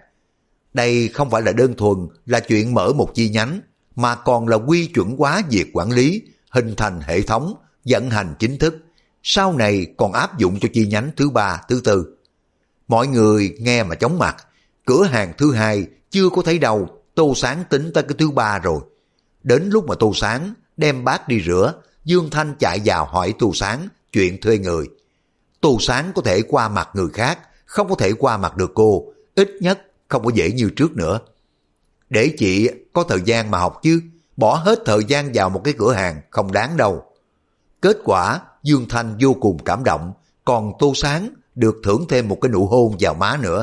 Đây không phải là đơn thuần là chuyện mở một chi nhánh, mà còn là quy chuẩn hóa việc quản lý, hình thành hệ thống, vận hành chính thức. Sau này còn áp dụng cho chi nhánh thứ 3, thứ 4. Mọi người nghe mà chóng mặt. Cửa hàng thứ 2 chưa có thấy đâu, Tô Sáng tính tới cái thứ 3 rồi. Đến lúc mà Tô Sáng đem bát đi rửa, Dương Thanh chạy vào hỏi Tô Sáng chuyện thuê người. Tô Sáng có thể qua mặt người khác, không có thể qua mặt được cô, ít nhất không có dễ như trước nữa. Để chị có thời gian mà học chứ, bỏ hết thời gian vào một cái cửa hàng không đáng đâu. Kết quả Dương Thanh vô cùng cảm động, còn Tô Sáng được thưởng thêm một cái nụ hôn vào má nữa.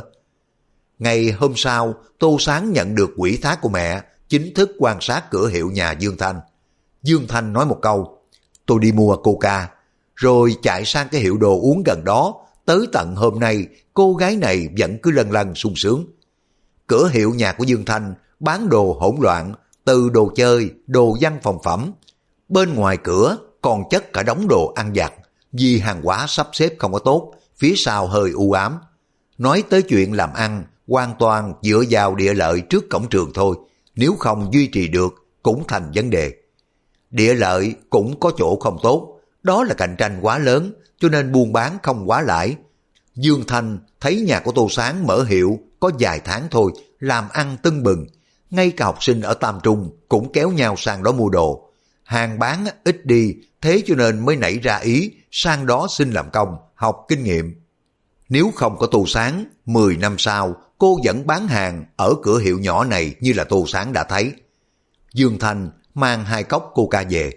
Ngày hôm sau, Tô Sáng nhận được ủy thác của mẹ, chính thức quan sát cửa hiệu nhà Dương Thanh. Dương Thanh nói một câu, tôi đi mua coca, rồi chạy sang cái hiệu đồ uống gần đó. Tới tận hôm nay, cô gái này vẫn cứ lân lân sung sướng. Cửa hiệu nhà của Dương Thanh bán đồ hỗn loạn, từ đồ chơi, đồ văn phòng phẩm. Bên ngoài cửa còn chất cả đống đồ ăn vặt, vì hàng hóa sắp xếp không có tốt, phía sau hơi u ám. Nói tới chuyện làm ăn, hoàn toàn dựa vào địa lợi trước cổng trường thôi, nếu không duy trì được cũng thành vấn đề. Địa lợi cũng có chỗ không tốt, đó là cạnh tranh quá lớn, cho nên buôn bán không quá lãi. Dương Thanh thấy nhà của Tô Sáng mở hiệu có vài tháng thôi, làm ăn tưng bừng. Ngay cả học sinh ở Tam Trung cũng kéo nhau sang đó mua đồ. Hàng bán ít đi, thế cho nên mới nảy ra ý sang đó xin làm công, học kinh nghiệm. Nếu không có Tô Sáng, 10 năm sau cô vẫn bán hàng ở cửa hiệu nhỏ này như là Tô Sáng đã thấy. Dương Thanh mang 2 cốc coca về,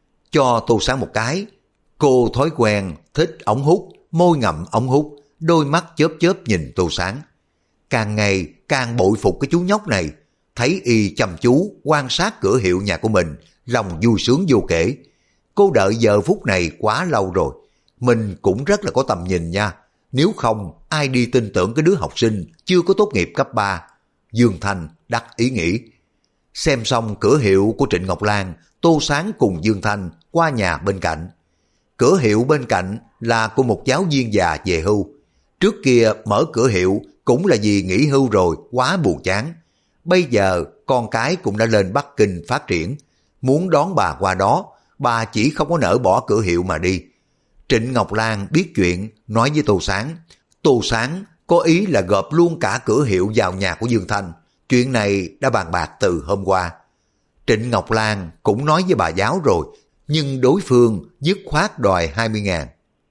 cho Tô Sáng một cái. Cô thói quen thích ống hút, môi ngậm ống hút, đôi mắt chớp chớp nhìn Tô Sáng. Càng ngày càng bội phục cái chú nhóc này, thấy y chăm chú quan sát cửa hiệu nhà của mình, lòng vui sướng vô kể. Cô đợi giờ phút này quá lâu rồi, mình cũng rất là có tầm nhìn nha. Nếu không, ai đi tin tưởng cái đứa học sinh chưa có tốt nghiệp cấp 3. Dương Thanh đắc ý nghĩ. Xem xong cửa hiệu của Trịnh Ngọc Lan, Tô Sáng cùng Dương Thanh qua nhà bên cạnh. Cửa hiệu bên cạnh là của một giáo viên già về hưu. Trước kia mở cửa hiệu cũng là vì nghỉ hưu rồi quá buồn chán. Bây giờ con cái cũng đã lên Bắc Kinh phát triển. Muốn đón bà qua đó, bà chỉ không có nỡ bỏ cửa hiệu mà đi. Trịnh Ngọc Lan biết chuyện, nói với Tô Sáng. Tô Sáng có ý là gộp luôn cả cửa hiệu vào nhà của Dương Thanh. Chuyện này đã bàn bạc từ hôm qua. Trịnh Ngọc Lan cũng nói với bà giáo rồi, nhưng đối phương dứt khoát đòi 20.000.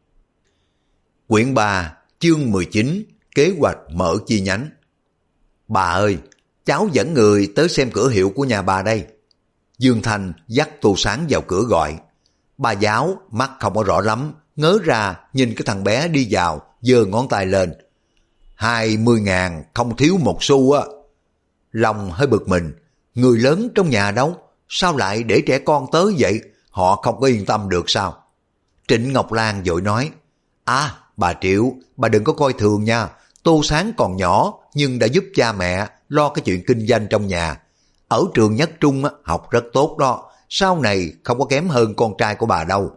Quyển 3, chương 19, kế hoạch mở chi nhánh. Bà ơi, cháu dẫn người tới xem cửa hiệu của nhà bà đây. Dương Thanh dắt Tô Sáng vào cửa gọi. Bà giáo mắt không có rõ lắm, ngớ ra nhìn cái thằng bé đi vào, giơ ngón tay lên. 20.000 không thiếu một xu á. Lòng hơi bực mình, người lớn trong nhà đâu, sao lại để trẻ con tới vậy, họ không có yên tâm được sao? Trịnh Ngọc Lan vội nói, bà Triệu, bà đừng có coi thường nha, Tô Sáng còn nhỏ nhưng đã giúp cha mẹ lo cái chuyện kinh doanh trong nhà. Ở trường Nhất Trung học rất tốt đó, sau này không có kém hơn con trai của bà đâu.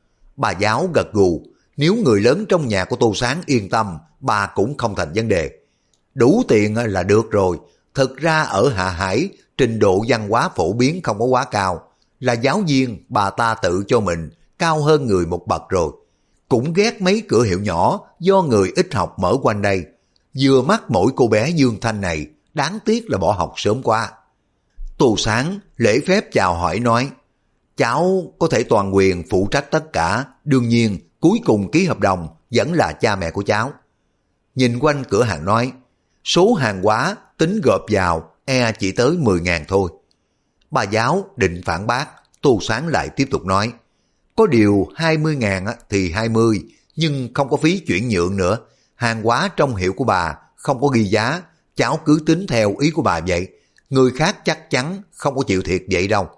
Bà giáo gật gù, nếu người lớn trong nhà của Tô Sáng yên tâm, bà cũng không thành vấn đề. Đủ tiền là được rồi. Thực ra ở Hạ Hải, trình độ văn hóa phổ biến không có quá cao. Là giáo viên, bà ta tự cho mình cao hơn người một bậc rồi. Cũng ghét mấy cửa hiệu nhỏ do người ít học mở quanh đây. Vừa mắt mỗi cô bé Dương Thanh này, đáng tiếc là bỏ học sớm quá. Tô Sáng lễ phép chào hỏi nói, cháu có thể toàn quyền phụ trách tất cả, đương nhiên cuối cùng ký hợp đồng vẫn là cha mẹ của cháu. Nhìn quanh cửa hàng nói, số hàng hóa tính gộp vào chỉ tới 10.000 thôi. Bà giáo định phản bác, Tô Sáng lại tiếp tục nói, có điều 20.000 thì 20, nhưng không có phí chuyển nhượng nữa. Hàng hóa trong hiệu của bà không có ghi giá, cháu cứ tính theo ý của bà vậy. Người khác chắc chắn không có chịu thiệt vậy đâu.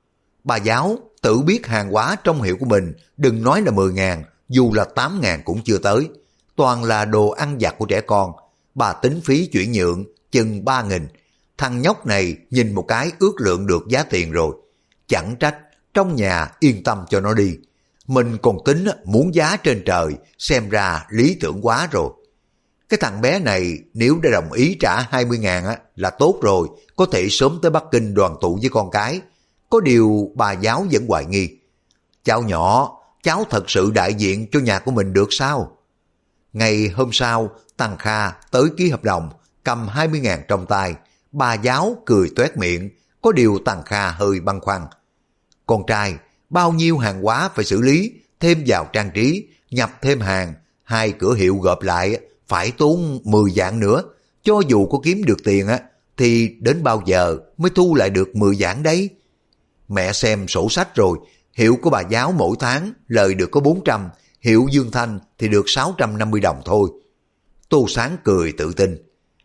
Bà giáo tự biết hàng hóa trong hiệu của mình đừng nói là 10.000, dù là 8.000 cũng chưa tới. Toàn là đồ ăn vặt của trẻ con. Bà tính phí chuyển nhượng chừng 3.000. Thằng nhóc này nhìn một cái ước lượng được giá tiền rồi. Chẳng trách trong nhà yên tâm cho nó đi. Mình còn tính muốn giá trên trời, xem ra lý tưởng quá rồi. Cái thằng bé này nếu đã đồng ý trả 20.000 là tốt rồi, có thể sớm tới Bắc Kinh đoàn tụ với con cái. Có điều bà giáo vẫn hoài nghi. Cháu nhỏ, cháu thật sự đại diện cho nhà của mình được sao? Ngày hôm sau, Tăng Kha tới ký hợp đồng, cầm 20.000 trong tay. Bà giáo cười toét miệng, có điều Tăng Kha hơi băn khoăn. Con trai, bao nhiêu hàng hóa phải xử lý, thêm vào trang trí, nhập thêm hàng, hai cửa hiệu gộp lại phải tốn 10 vạn nữa. Cho dù có kiếm được tiền thì đến bao giờ mới thu lại được 10 vạn đấy? Mẹ xem sổ sách rồi, hiệu của bà giáo mỗi tháng lời được có 400, hiệu Dương Thanh thì được 650 đồng thôi. Tô Sáng cười tự tin.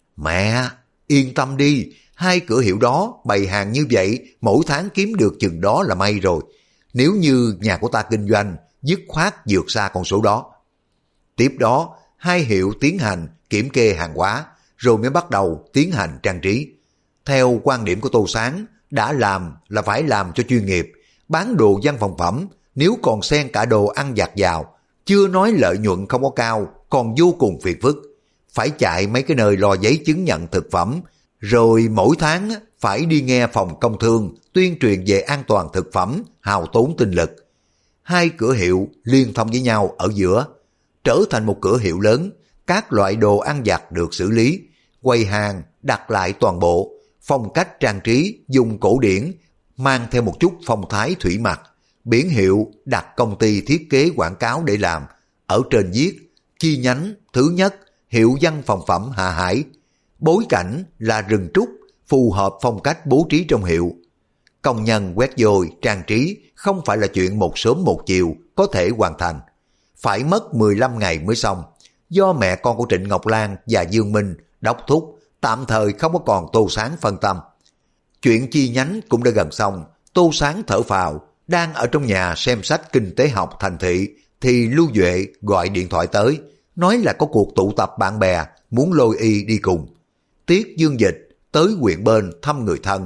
Mẹ, yên tâm đi, hai cửa hiệu đó bày hàng như vậy, mỗi tháng kiếm được chừng đó là may rồi. Nếu như nhà của ta kinh doanh, dứt khoát vượt xa con số đó. Tiếp đó, hai hiệu tiến hành kiểm kê hàng hóa, rồi mới bắt đầu tiến hành trang trí. Theo quan điểm của Tô Sáng, đã làm là phải làm cho chuyên nghiệp. Bán đồ văn phòng phẩm, nếu còn xen cả đồ ăn vặt vào, chưa nói lợi nhuận không có cao, còn vô cùng phiền phức. Phải chạy mấy cái nơi lo giấy chứng nhận thực phẩm, rồi mỗi tháng phải đi nghe phòng công thương tuyên truyền về an toàn thực phẩm, hao tốn tinh lực. Hai cửa hiệu liên thông với nhau ở giữa, trở thành một cửa hiệu lớn, các loại đồ ăn vặt được xử lý, quầy hàng đặt lại toàn bộ, phong cách trang trí dùng cổ điển, mang theo một chút phong thái thủy mặc, biển hiệu đặt công ty thiết kế quảng cáo để làm, ở trên viết chi nhánh thứ nhất, hiệu văn phòng phẩm Hạ Hải. Bối cảnh là rừng trúc, phù hợp phong cách bố trí trong hiệu. Công nhân quét vôi, trang trí không phải là chuyện một sớm một chiều có thể hoàn thành. Phải mất 15 ngày mới xong. Do mẹ con của Trịnh Ngọc Lan và Dương Minh đốc thúc, tạm thời không có còn Tô Sáng phân tâm. Chuyện chi nhánh cũng đã gần xong. Tô Sáng thở phào, đang ở trong nhà xem sách kinh tế học thành thị, thì Lưu Duệ gọi điện thoại tới, nói là có cuộc tụ tập bạn bè muốn lôi y đi cùng. Tiết Dương Dịch tới huyện bên thăm người thân,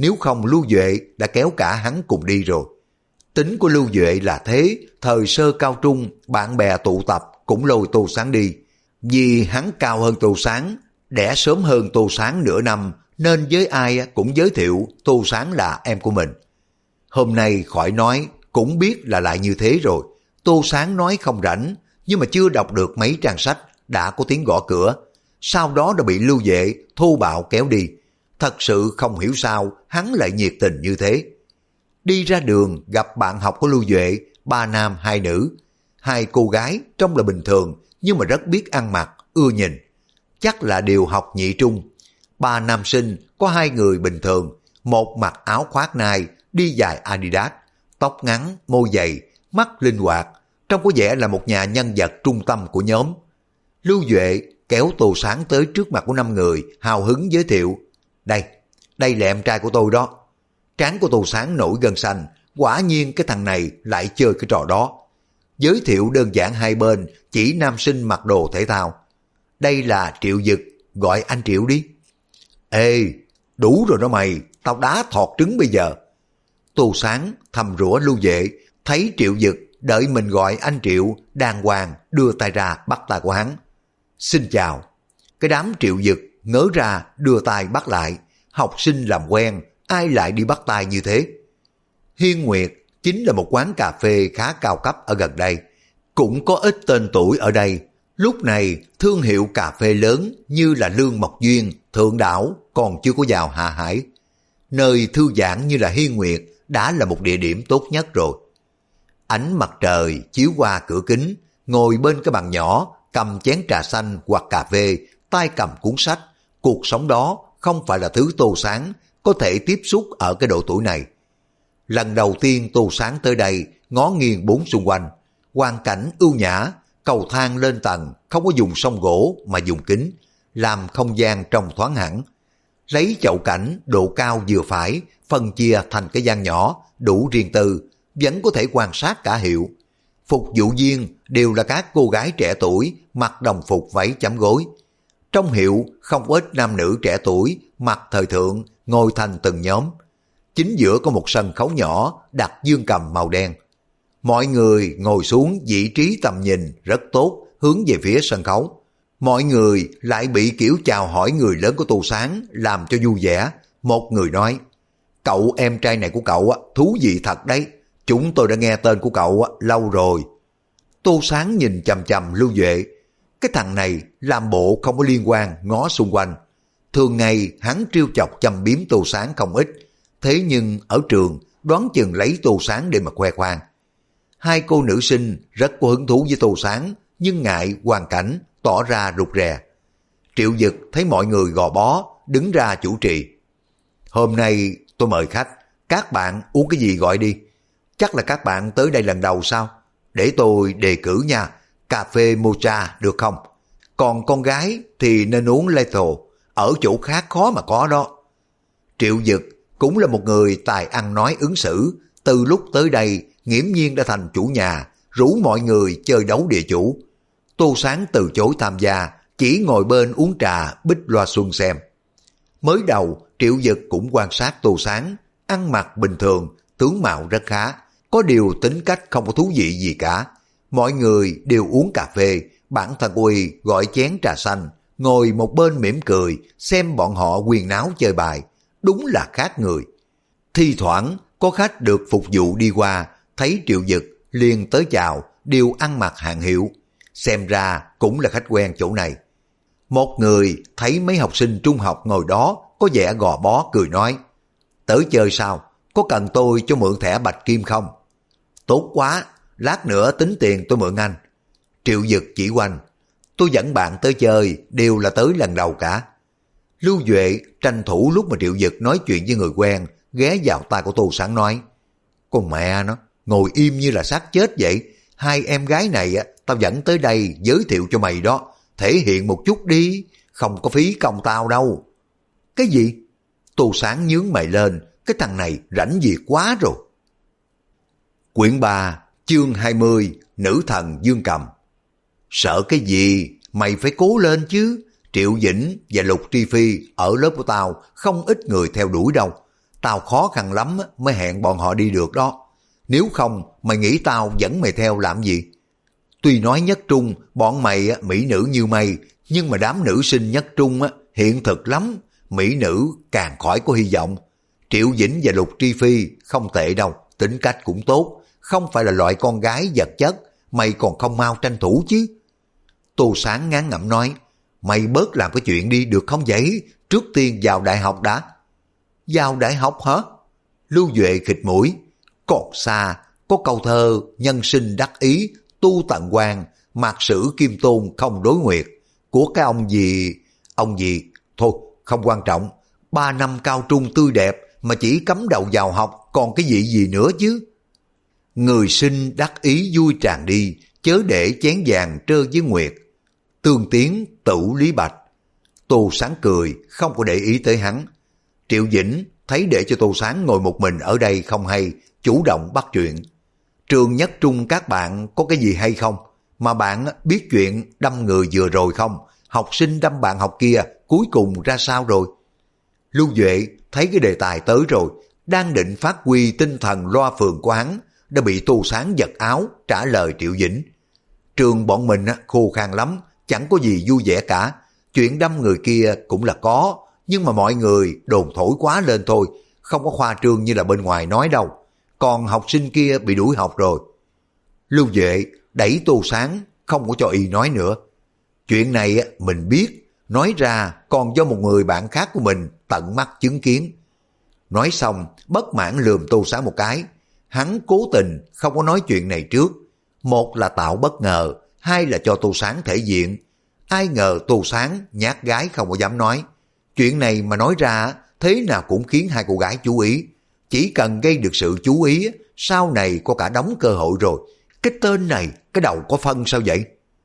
nếu không Lưu Duệ đã kéo cả hắn cùng đi rồi. Tính của Lưu Duệ là thế, thời sơ cao trung, bạn bè tụ tập cũng lôi Tô Sáng đi. Vì hắn cao hơn Tô Sáng, đẻ sớm hơn Tô Sáng nửa năm, nên với ai cũng giới thiệu Tô Sáng là em của mình. Hôm nay khỏi nói, cũng biết là lại như thế rồi. Tô Sáng nói không rảnh, nhưng mà chưa đọc được mấy trang sách, đã có tiếng gõ cửa. Sau đó đã bị Lưu Duệ thô bạo kéo đi. Thật sự không hiểu sao hắn lại nhiệt tình như thế. Đi ra đường gặp bạn học của Lưu Duệ, 3 nam 2 nữ. 2 cô gái trông là bình thường nhưng mà rất biết ăn mặc, ưa nhìn. Chắc là đều học nhị trung. 3 nam sinh có 2 người bình thường, một mặc áo khoác nai, đi giày Adidas, tóc ngắn, môi dày, mắt linh hoạt, trông có vẻ là một nhà nhân vật trung tâm của nhóm. Lưu Duệ kéo Tô Sáng tới trước mặt của 5 người, hào hứng giới thiệu. Đây là em trai của tôi đó. Trán của Tô Sáng nổi gân xanh, quả nhiên cái thằng này lại chơi cái trò đó. Giới thiệu đơn giản hai bên, chỉ nam sinh mặc đồ thể thao. Đây là Triệu Dực, gọi anh Triệu đi. Ê, đủ rồi đó mày, tao đá thọt trứng bây giờ. Tô Sáng thầm rủa Lưu Duệ, thấy Triệu Dực đợi mình gọi anh Triệu, đàng hoàng đưa tay ra bắt tay của hắn. Xin chào. Cái đám Triệu Dực ngớ ra đưa tay bắt lại, học sinh làm quen, ai lại đi bắt tay như thế. Hiên Nguyệt chính là một quán cà phê khá cao cấp ở gần đây, cũng có ít tên tuổi ở đây. Lúc này thương hiệu cà phê lớn như là Lương Mộc Duyên, Thượng Đảo còn chưa có vào hạ hải. Nơi thư giãn như là Hiên Nguyệt đã là một địa điểm tốt nhất rồi. Ánh mặt trời chiếu qua cửa kính, ngồi bên cái bàn nhỏ, cầm chén trà xanh hoặc cà phê, tay cầm cuốn sách. Cuộc sống đó không phải là thứ Tô Sáng có thể tiếp xúc ở cái độ tuổi này. Lần đầu tiên Tô Sáng tới đây, ngó nghiêng bốn xung quanh, hoàn cảnh ưu nhã, cầu thang lên tầng không có dùng song gỗ mà dùng kính, làm không gian trông thoáng hẳn. Lấy chậu cảnh độ cao vừa phải, phân chia thành cái gian nhỏ, đủ riêng tư, vẫn có thể quan sát cả hiệu. Phục vụ viên đều là các cô gái trẻ tuổi mặc đồng phục váy chấm gối. Trong hiệu không có ít nam nữ trẻ tuổi mặc thời thượng ngồi thành từng nhóm. Chính giữa có một sân khấu nhỏ đặt dương cầm màu đen. Mọi người ngồi xuống vị trí tầm nhìn rất tốt hướng về phía sân khấu. Mọi người lại bị kiểu chào hỏi người lớn của Tô Sáng làm cho vui vẻ. Một người nói, cậu em trai này của cậu thú vị thật đấy. Chúng tôi đã nghe tên của cậu lâu rồi. Tô Sáng nhìn chằm chằm Lưu Duệ. Cái thằng này làm bộ không có liên quan, ngó xung quanh. Thường ngày hắn trêu chọc châm biếm Tô Sáng không ít. Thế nhưng ở trường đoán chừng lấy Tô Sáng để mà khoe khoang. Hai cô nữ sinh rất có hứng thú với Tô Sáng, nhưng ngại hoàn cảnh tỏ ra rụt rè. Triệu Dực thấy mọi người gò bó, đứng ra chủ trì. Hôm nay tôi mời khách, các bạn uống cái gì gọi đi. Chắc là các bạn tới đây lần đầu sao? Để tôi đề cử nha, cà phê mocha được không? Còn con gái thì nên uống Lethal, ở chỗ khác khó mà có đó. Triệu Dực cũng là một người tài ăn nói ứng xử, từ lúc tới đây nghiễm nhiên đã thành chủ nhà, rủ mọi người chơi đấu địa chủ. Tô Sáng từ chối tham gia, chỉ ngồi bên uống trà bích loa xuân xem. Mới đầu Triệu Dực cũng quan sát Tô Sáng, ăn mặc bình thường, tướng mạo rất khá, có điều tính cách không có thú vị gì cả. Mọi người đều uống cà phê, bản thân Uy gọi chén trà xanh, ngồi một bên mỉm cười, xem bọn họ huyên náo chơi bài. Đúng là khác người. Thi thoảng có khách được phục vụ đi qua, thấy Triệu Dực liền tới chào, đều ăn mặc hàng hiệu. Xem ra cũng là khách quen chỗ này. Một người thấy mấy học sinh trung học ngồi đó có vẻ gò bó, cười nói, tới chơi sao? Có cần tôi cho mượn thẻ bạch kim không? Tốt quá, lát nữa tính tiền tôi mượn anh. Triệu Dực chỉ quanh, tôi dẫn bạn tới chơi đều là tới lần đầu cả. Lưu Duệ tranh thủ lúc mà Triệu Dực nói chuyện với người quen, ghé vào tai của Tô Sáng nói, con mẹ nó, ngồi im như là xác chết vậy. Hai em gái này tao dẫn tới đây giới thiệu cho mày đó, thể hiện một chút đi, không có phí công tao đâu. Cái gì? Tô Sáng nhướng mày lên, cái thằng này rảnh việc quá rồi. Quyển 3, chương 20, Nữ thần Dương Cầm. Sợ cái gì? Mày phải cố lên chứ. Triệu Dĩnh và Lục Tri Phi ở lớp của tao không ít người theo đuổi đâu. tao khó khăn lắm mới hẹn bọn họ đi được đó. Nếu không, mày nghĩ tao dẫn mày theo làm gì? Tuy nói nhất trung, bọn mày mỹ nữ như mây, nhưng mà đám nữ sinh nhất trung hiện thực lắm, mỹ nữ càng khỏi có hy vọng. Triệu Dĩnh và Lục Tri Phi không tệ đâu, tính cách cũng tốt, không phải là loại con gái vật chất, mày còn không mau tranh thủ chứ. Tô Sáng ngán ngẩm nói, mày bớt làm cái chuyện đi được không vậy? Trước tiên vào đại học đã. Vào đại học hả? Lưu Duệ khịt mũi, còn xa, có câu thơ nhân sinh đắc ý, tu tận quan, mạt sử kim tôn không đối nguyệt, của cái ông gì, thôi không quan trọng, 3 năm cao trung tươi đẹp mà chỉ cắm đầu vào học, còn cái gì nữa chứ. Người sinh đắc ý vui tràn đi, chớ để chén vàng trơ với nguyệt. Tương Tiến tửu Lý Bạch. Tô Sáng cười, không có để ý tới hắn. Triệu Dĩnh thấy để cho Tô Sáng ngồi một mình ở đây không hay, chủ động bắt chuyện. Trường nhất trung các bạn có cái gì hay không? Mà bạn biết chuyện đâm người vừa rồi không? Học sinh đâm bạn học kia cuối cùng ra sao rồi? Lưu Duệ thấy cái đề tài tới rồi, đang định phát huy tinh thần loa phường của hắn, đã bị Tô Sáng giật áo trả lời Triệu Dĩnh. Trường bọn mình khô khan lắm, chẳng có gì vui vẻ cả. Chuyện đâm người kia cũng là có, nhưng mà mọi người đồn thổi quá lên thôi, không có khoa trương như là bên ngoài nói đâu. Còn học sinh kia bị đuổi học rồi. Lưu Duệ đẩy Tô Sáng, không có cho y nói nữa. Chuyện này mình biết, nói ra còn do một người bạn khác của mình tận mắt chứng kiến. Nói xong, bất mãn lườm Tô Sáng một cái. Hắn cố tình không có nói chuyện này trước. Một là tạo bất ngờ, hai là cho Tô Sáng thể diện. Ai ngờ Tô Sáng nhát gái không có dám nói. Chuyện này mà nói ra thế nào cũng khiến hai cô gái chú ý. Chỉ cần gây được sự chú ý, sau này có cả đống cơ hội rồi. Cái tên này, cái đầu có phân sao vậy?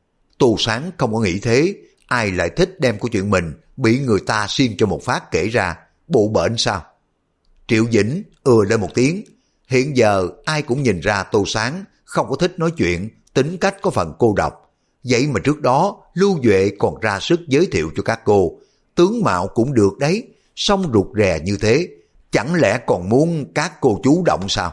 Tô Sáng không có nghĩ thế, ai lại thích đem của chuyện mình bị người ta xiên cho một phát kể ra, bộ bệnh sao? Triệu Dĩnh lên một tiếng. Hiện giờ ai cũng nhìn ra Tô Sáng không có thích nói chuyện, tính cách có phần cô độc. Vậy mà trước đó Lưu Duệ còn ra sức giới thiệu cho các cô, tướng mạo cũng được đấy, song rụt rè như thế, chẳng lẽ còn muốn các cô chủ động sao?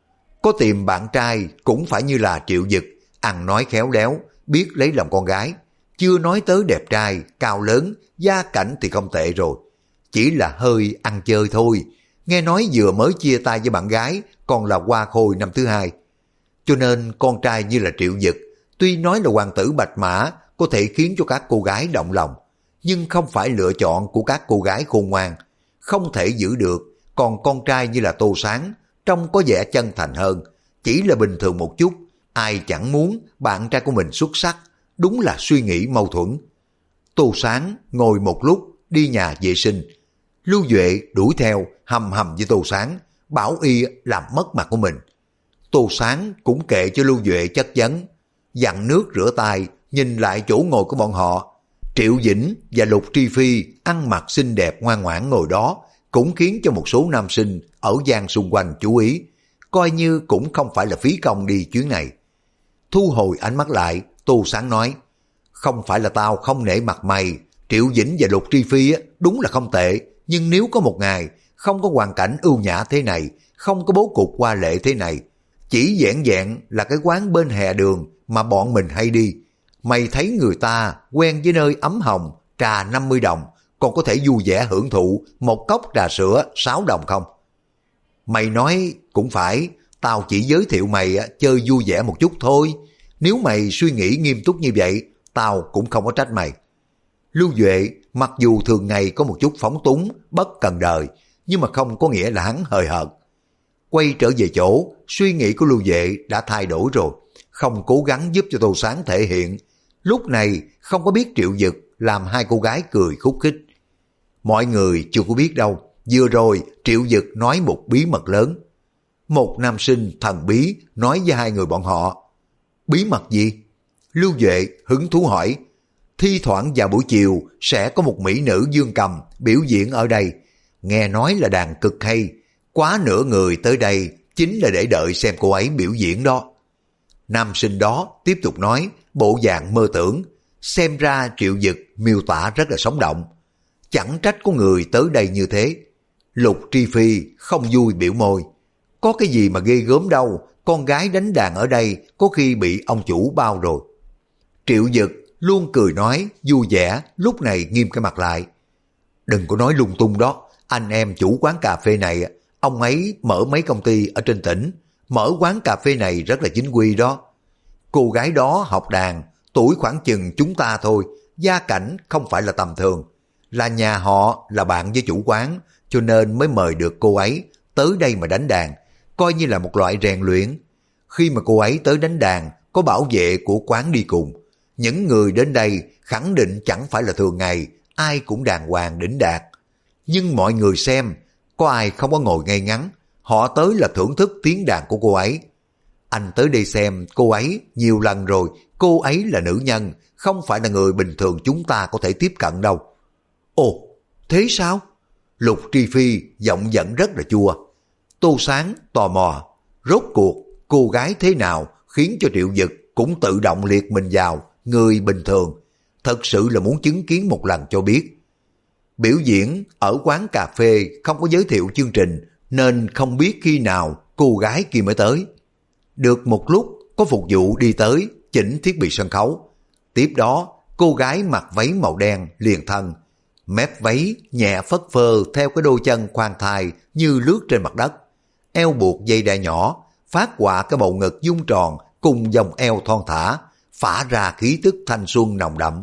Có tìm bạn trai cũng phải như là Triệu Dực, ăn nói khéo léo, biết lấy lòng con gái. Chưa nói tới đẹp trai, cao lớn, gia cảnh thì không tệ rồi. Chỉ là hơi ăn chơi thôi. Nghe nói vừa mới chia tay với bạn gái, còn là hoa khôi năm thứ hai. Cho nên con trai như là Triệu Dực, tuy nói là hoàng tử bạch mã, có thể khiến cho các cô gái động lòng, nhưng không phải lựa chọn của các cô gái khôn ngoan, không thể giữ được. Còn con trai như là Tô Sáng, trông có vẻ chân thành hơn, chỉ là bình thường một chút, ai chẳng muốn bạn trai của mình xuất sắc, đúng là suy nghĩ mâu thuẫn. Tô Sáng ngồi một lúc, đi nhà vệ sinh. Lưu Duệ đuổi theo, hầm hầm với Tô Sáng, bảo y làm mất mặt của mình. Tô Sáng cũng kệ cho Lưu Duệ chất vấn, dặn nước rửa tay, nhìn lại chỗ ngồi của bọn họ. Triệu Dĩnh và Lục Tri Phi ăn mặc xinh đẹp ngoan ngoãn ngồi đó, cũng khiến cho một số nam sinh ở gian xung quanh chú ý, coi như cũng không phải là phí công đi chuyến này. Thu hồi ánh mắt lại, Tô Sáng nói, không phải là tao không nể mặt mày, Triệu Dĩnh và Lục Tri Phi đúng là không tệ, nhưng nếu có một ngày không có hoàn cảnh ưu nhã thế này, không có bố cục hoa lệ thế này, chỉ vẹn vẹn là cái quán bên hè đường mà bọn mình hay đi, mày thấy người ta quen với nơi ấm hồng, trà 50 đồng, còn có thể vui vẻ hưởng thụ một cốc trà sữa 6 đồng không? Mày nói cũng phải, tao chỉ giới thiệu mày chơi vui vẻ một chút thôi. Nếu mày suy nghĩ nghiêm túc như vậy, tao cũng không có trách mày. Lưu Duệ mặc dù thường ngày có một chút phóng túng, bất cần đời, nhưng mà không có nghĩa là hắn hời hợt. Quay trở về chỗ, suy nghĩ của Lưu Duệ đã thay đổi rồi, không cố gắng giúp cho Tô Sáng thể hiện. Lúc này không có biết Triệu Dực làm hai cô gái cười khúc khích. Mọi người chưa có biết đâu, vừa rồi Triệu Dực nói một bí mật lớn. Một nam sinh thần bí nói với hai người bọn họ. Bí mật gì? Lưu Duệ hứng thú hỏi. Thi thoảng vào buổi chiều sẽ có một mỹ nữ dương cầm biểu diễn ở đây. Nghe nói là đàn cực hay, quá nửa người tới đây chính là để đợi xem cô ấy biểu diễn đó. Nam sinh đó tiếp tục nói, bộ dạng mơ tưởng. Xem ra Triệu Dực miêu tả rất là sống động. Chẳng trách có người tới đây như thế. Lục Tri Phi không vui biểu môi. Có cái gì mà ghê gớm đâu, con gái đánh đàn ở đây có khi bị ông chủ bao rồi. Triệu Dực luôn cười nói vui vẻ, lúc này nghiêm cái mặt lại. Đừng có nói lung tung đó, anh em chủ quán cà phê này, ông ấy mở mấy công ty ở trên tỉnh, mở quán cà phê này rất là chính quy đó. Cô gái đó học đàn, tuổi khoảng chừng chúng ta thôi, gia cảnh không phải là tầm thường. Là nhà họ là bạn với chủ quán, cho nên mới mời được cô ấy tới đây mà đánh đàn, coi như là một loại rèn luyện. Khi mà cô ấy tới đánh đàn, có bảo vệ của quán đi cùng. Những người đến đây khẳng định chẳng phải là thường ngày, ai cũng đàng hoàng đỉnh đạt. Nhưng mọi người xem, có ai không có ngồi ngay ngắn, họ tới là thưởng thức tiếng đàn của cô ấy. Anh tới đây xem cô ấy nhiều lần rồi, cô ấy là nữ nhân, không phải là người bình thường chúng ta có thể tiếp cận đâu. Ồ, thế sao? Lục Tri Phi giọng giận rất là chua. Tô Sáng tò mò, rốt cuộc cô gái thế nào khiến cho Triệu Dực cũng tự động liệt mình vào người bình thường. Thật sự là muốn chứng kiến một lần cho biết. Biểu diễn ở quán cà phê không có giới thiệu chương trình nên không biết khi nào cô gái kia mới tới. Được một lúc có phục vụ đi tới chỉnh thiết bị sân khấu. Tiếp đó cô gái mặc váy màu đen liền thân, mép váy nhẹ phất phơ theo cái đôi chân khoan thai như lướt trên mặt đất. Eo buộc dây đai nhỏ, phát họa cái bầu ngực vuông tròn cùng vòng eo thon thả, phả ra khí tức thanh xuân nồng đậm.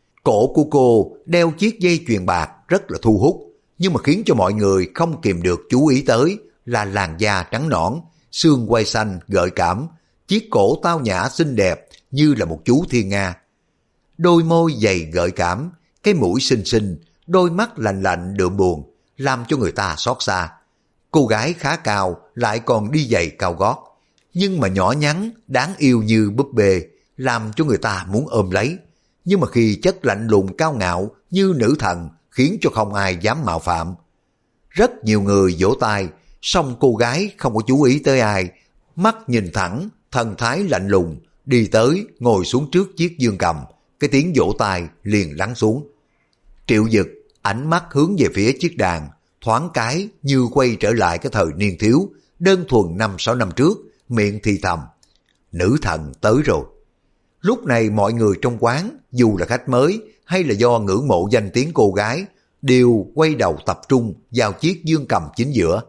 Cổ của cô đeo chiếc dây chuyền bạc rất là thu hút, nhưng mà khiến cho mọi người không kìm được chú ý tới là làn da trắng nõn, xương quai xanh gợi cảm, chiếc cổ tao nhã xinh đẹp như là một chú thiên nga. Đôi môi dày gợi cảm, cái mũi xinh xinh, đôi mắt lạnh lạnh đượm buồn, làm cho người ta xót xa. Cô gái khá cao, lại còn đi giày cao gót, nhưng mà nhỏ nhắn, đáng yêu như búp bê, làm cho người ta muốn ôm lấy. Nhưng mà khi chất lạnh lùng cao ngạo như nữ thần, khiến cho không ai dám mạo phạm. Rất nhiều người vỗ tay, song cô gái không có chú ý tới ai, mắt nhìn thẳng, thần thái lạnh lùng, đi tới ngồi xuống trước chiếc dương cầm, cái tiếng vỗ tay liền lắng xuống. Triệu Dực ánh mắt hướng về phía chiếc đàn, thoáng cái như quay trở lại cái thời niên thiếu, đơn thuần 5-6 năm trước, miệng thì thầm, nữ thần tới rồi. Lúc này mọi người trong quán, dù là khách mới hay là do ngưỡng mộ danh tiếng cô gái, đều quay đầu tập trung vào chiếc dương cầm chính giữa.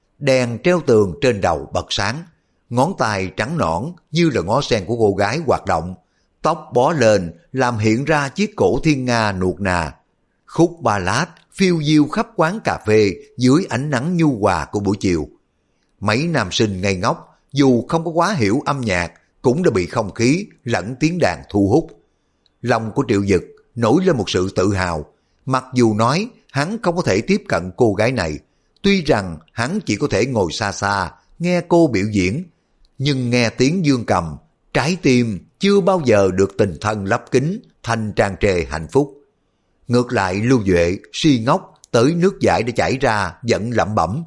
Đèn treo tường trên đầu bật sáng, ngón tay trắng nõn như là ngó sen của cô gái hoạt động, tóc bó lên làm hiện ra chiếc cổ thiên nga nuột nà. Khúc ballad phiêu diêu khắp quán cà phê dưới ánh nắng nhu hòa của buổi chiều. Mấy nam sinh ngây ngốc, dù không có quá hiểu âm nhạc, cũng đã bị không khí lẫn tiếng đàn thu hút. Lòng của Triệu Dực nổi lên một sự tự hào, mặc dù nói hắn không có thể tiếp cận cô gái này, tuy rằng hắn chỉ có thể ngồi xa xa nghe cô biểu diễn, nhưng nghe tiếng dương cầm, trái tim chưa bao giờ được tình thân lấp kín thành tràn trề hạnh phúc. Ngược lại Lưu Duệ si ngốc tới nước giải để chảy ra, giận lẩm bẩm,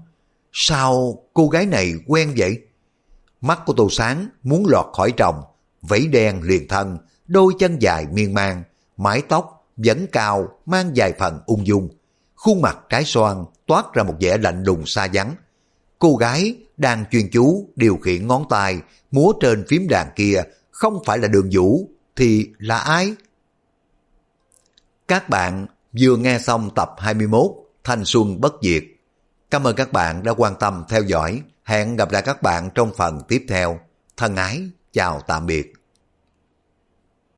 sao cô gái này quen vậy? Mắt của Tô Sáng muốn lọt khỏi tròng, vẫy đen liền thân, đôi chân dài miên man, mái tóc vẫn cao mang vài phần ung dung, khuôn mặt trái xoan toát ra một vẻ lạnh lùng xa vắng. Cô gái đang chuyên chú điều khiển ngón tay múa trên phím đàn kia, không phải là Đường Vũ thì là ai? Các bạn vừa nghe xong tập 21 Thanh Xuân Bất Diệt. Cảm ơn các bạn đã quan tâm theo dõi. Hẹn gặp lại các bạn trong phần tiếp theo. Thân ái, chào tạm biệt.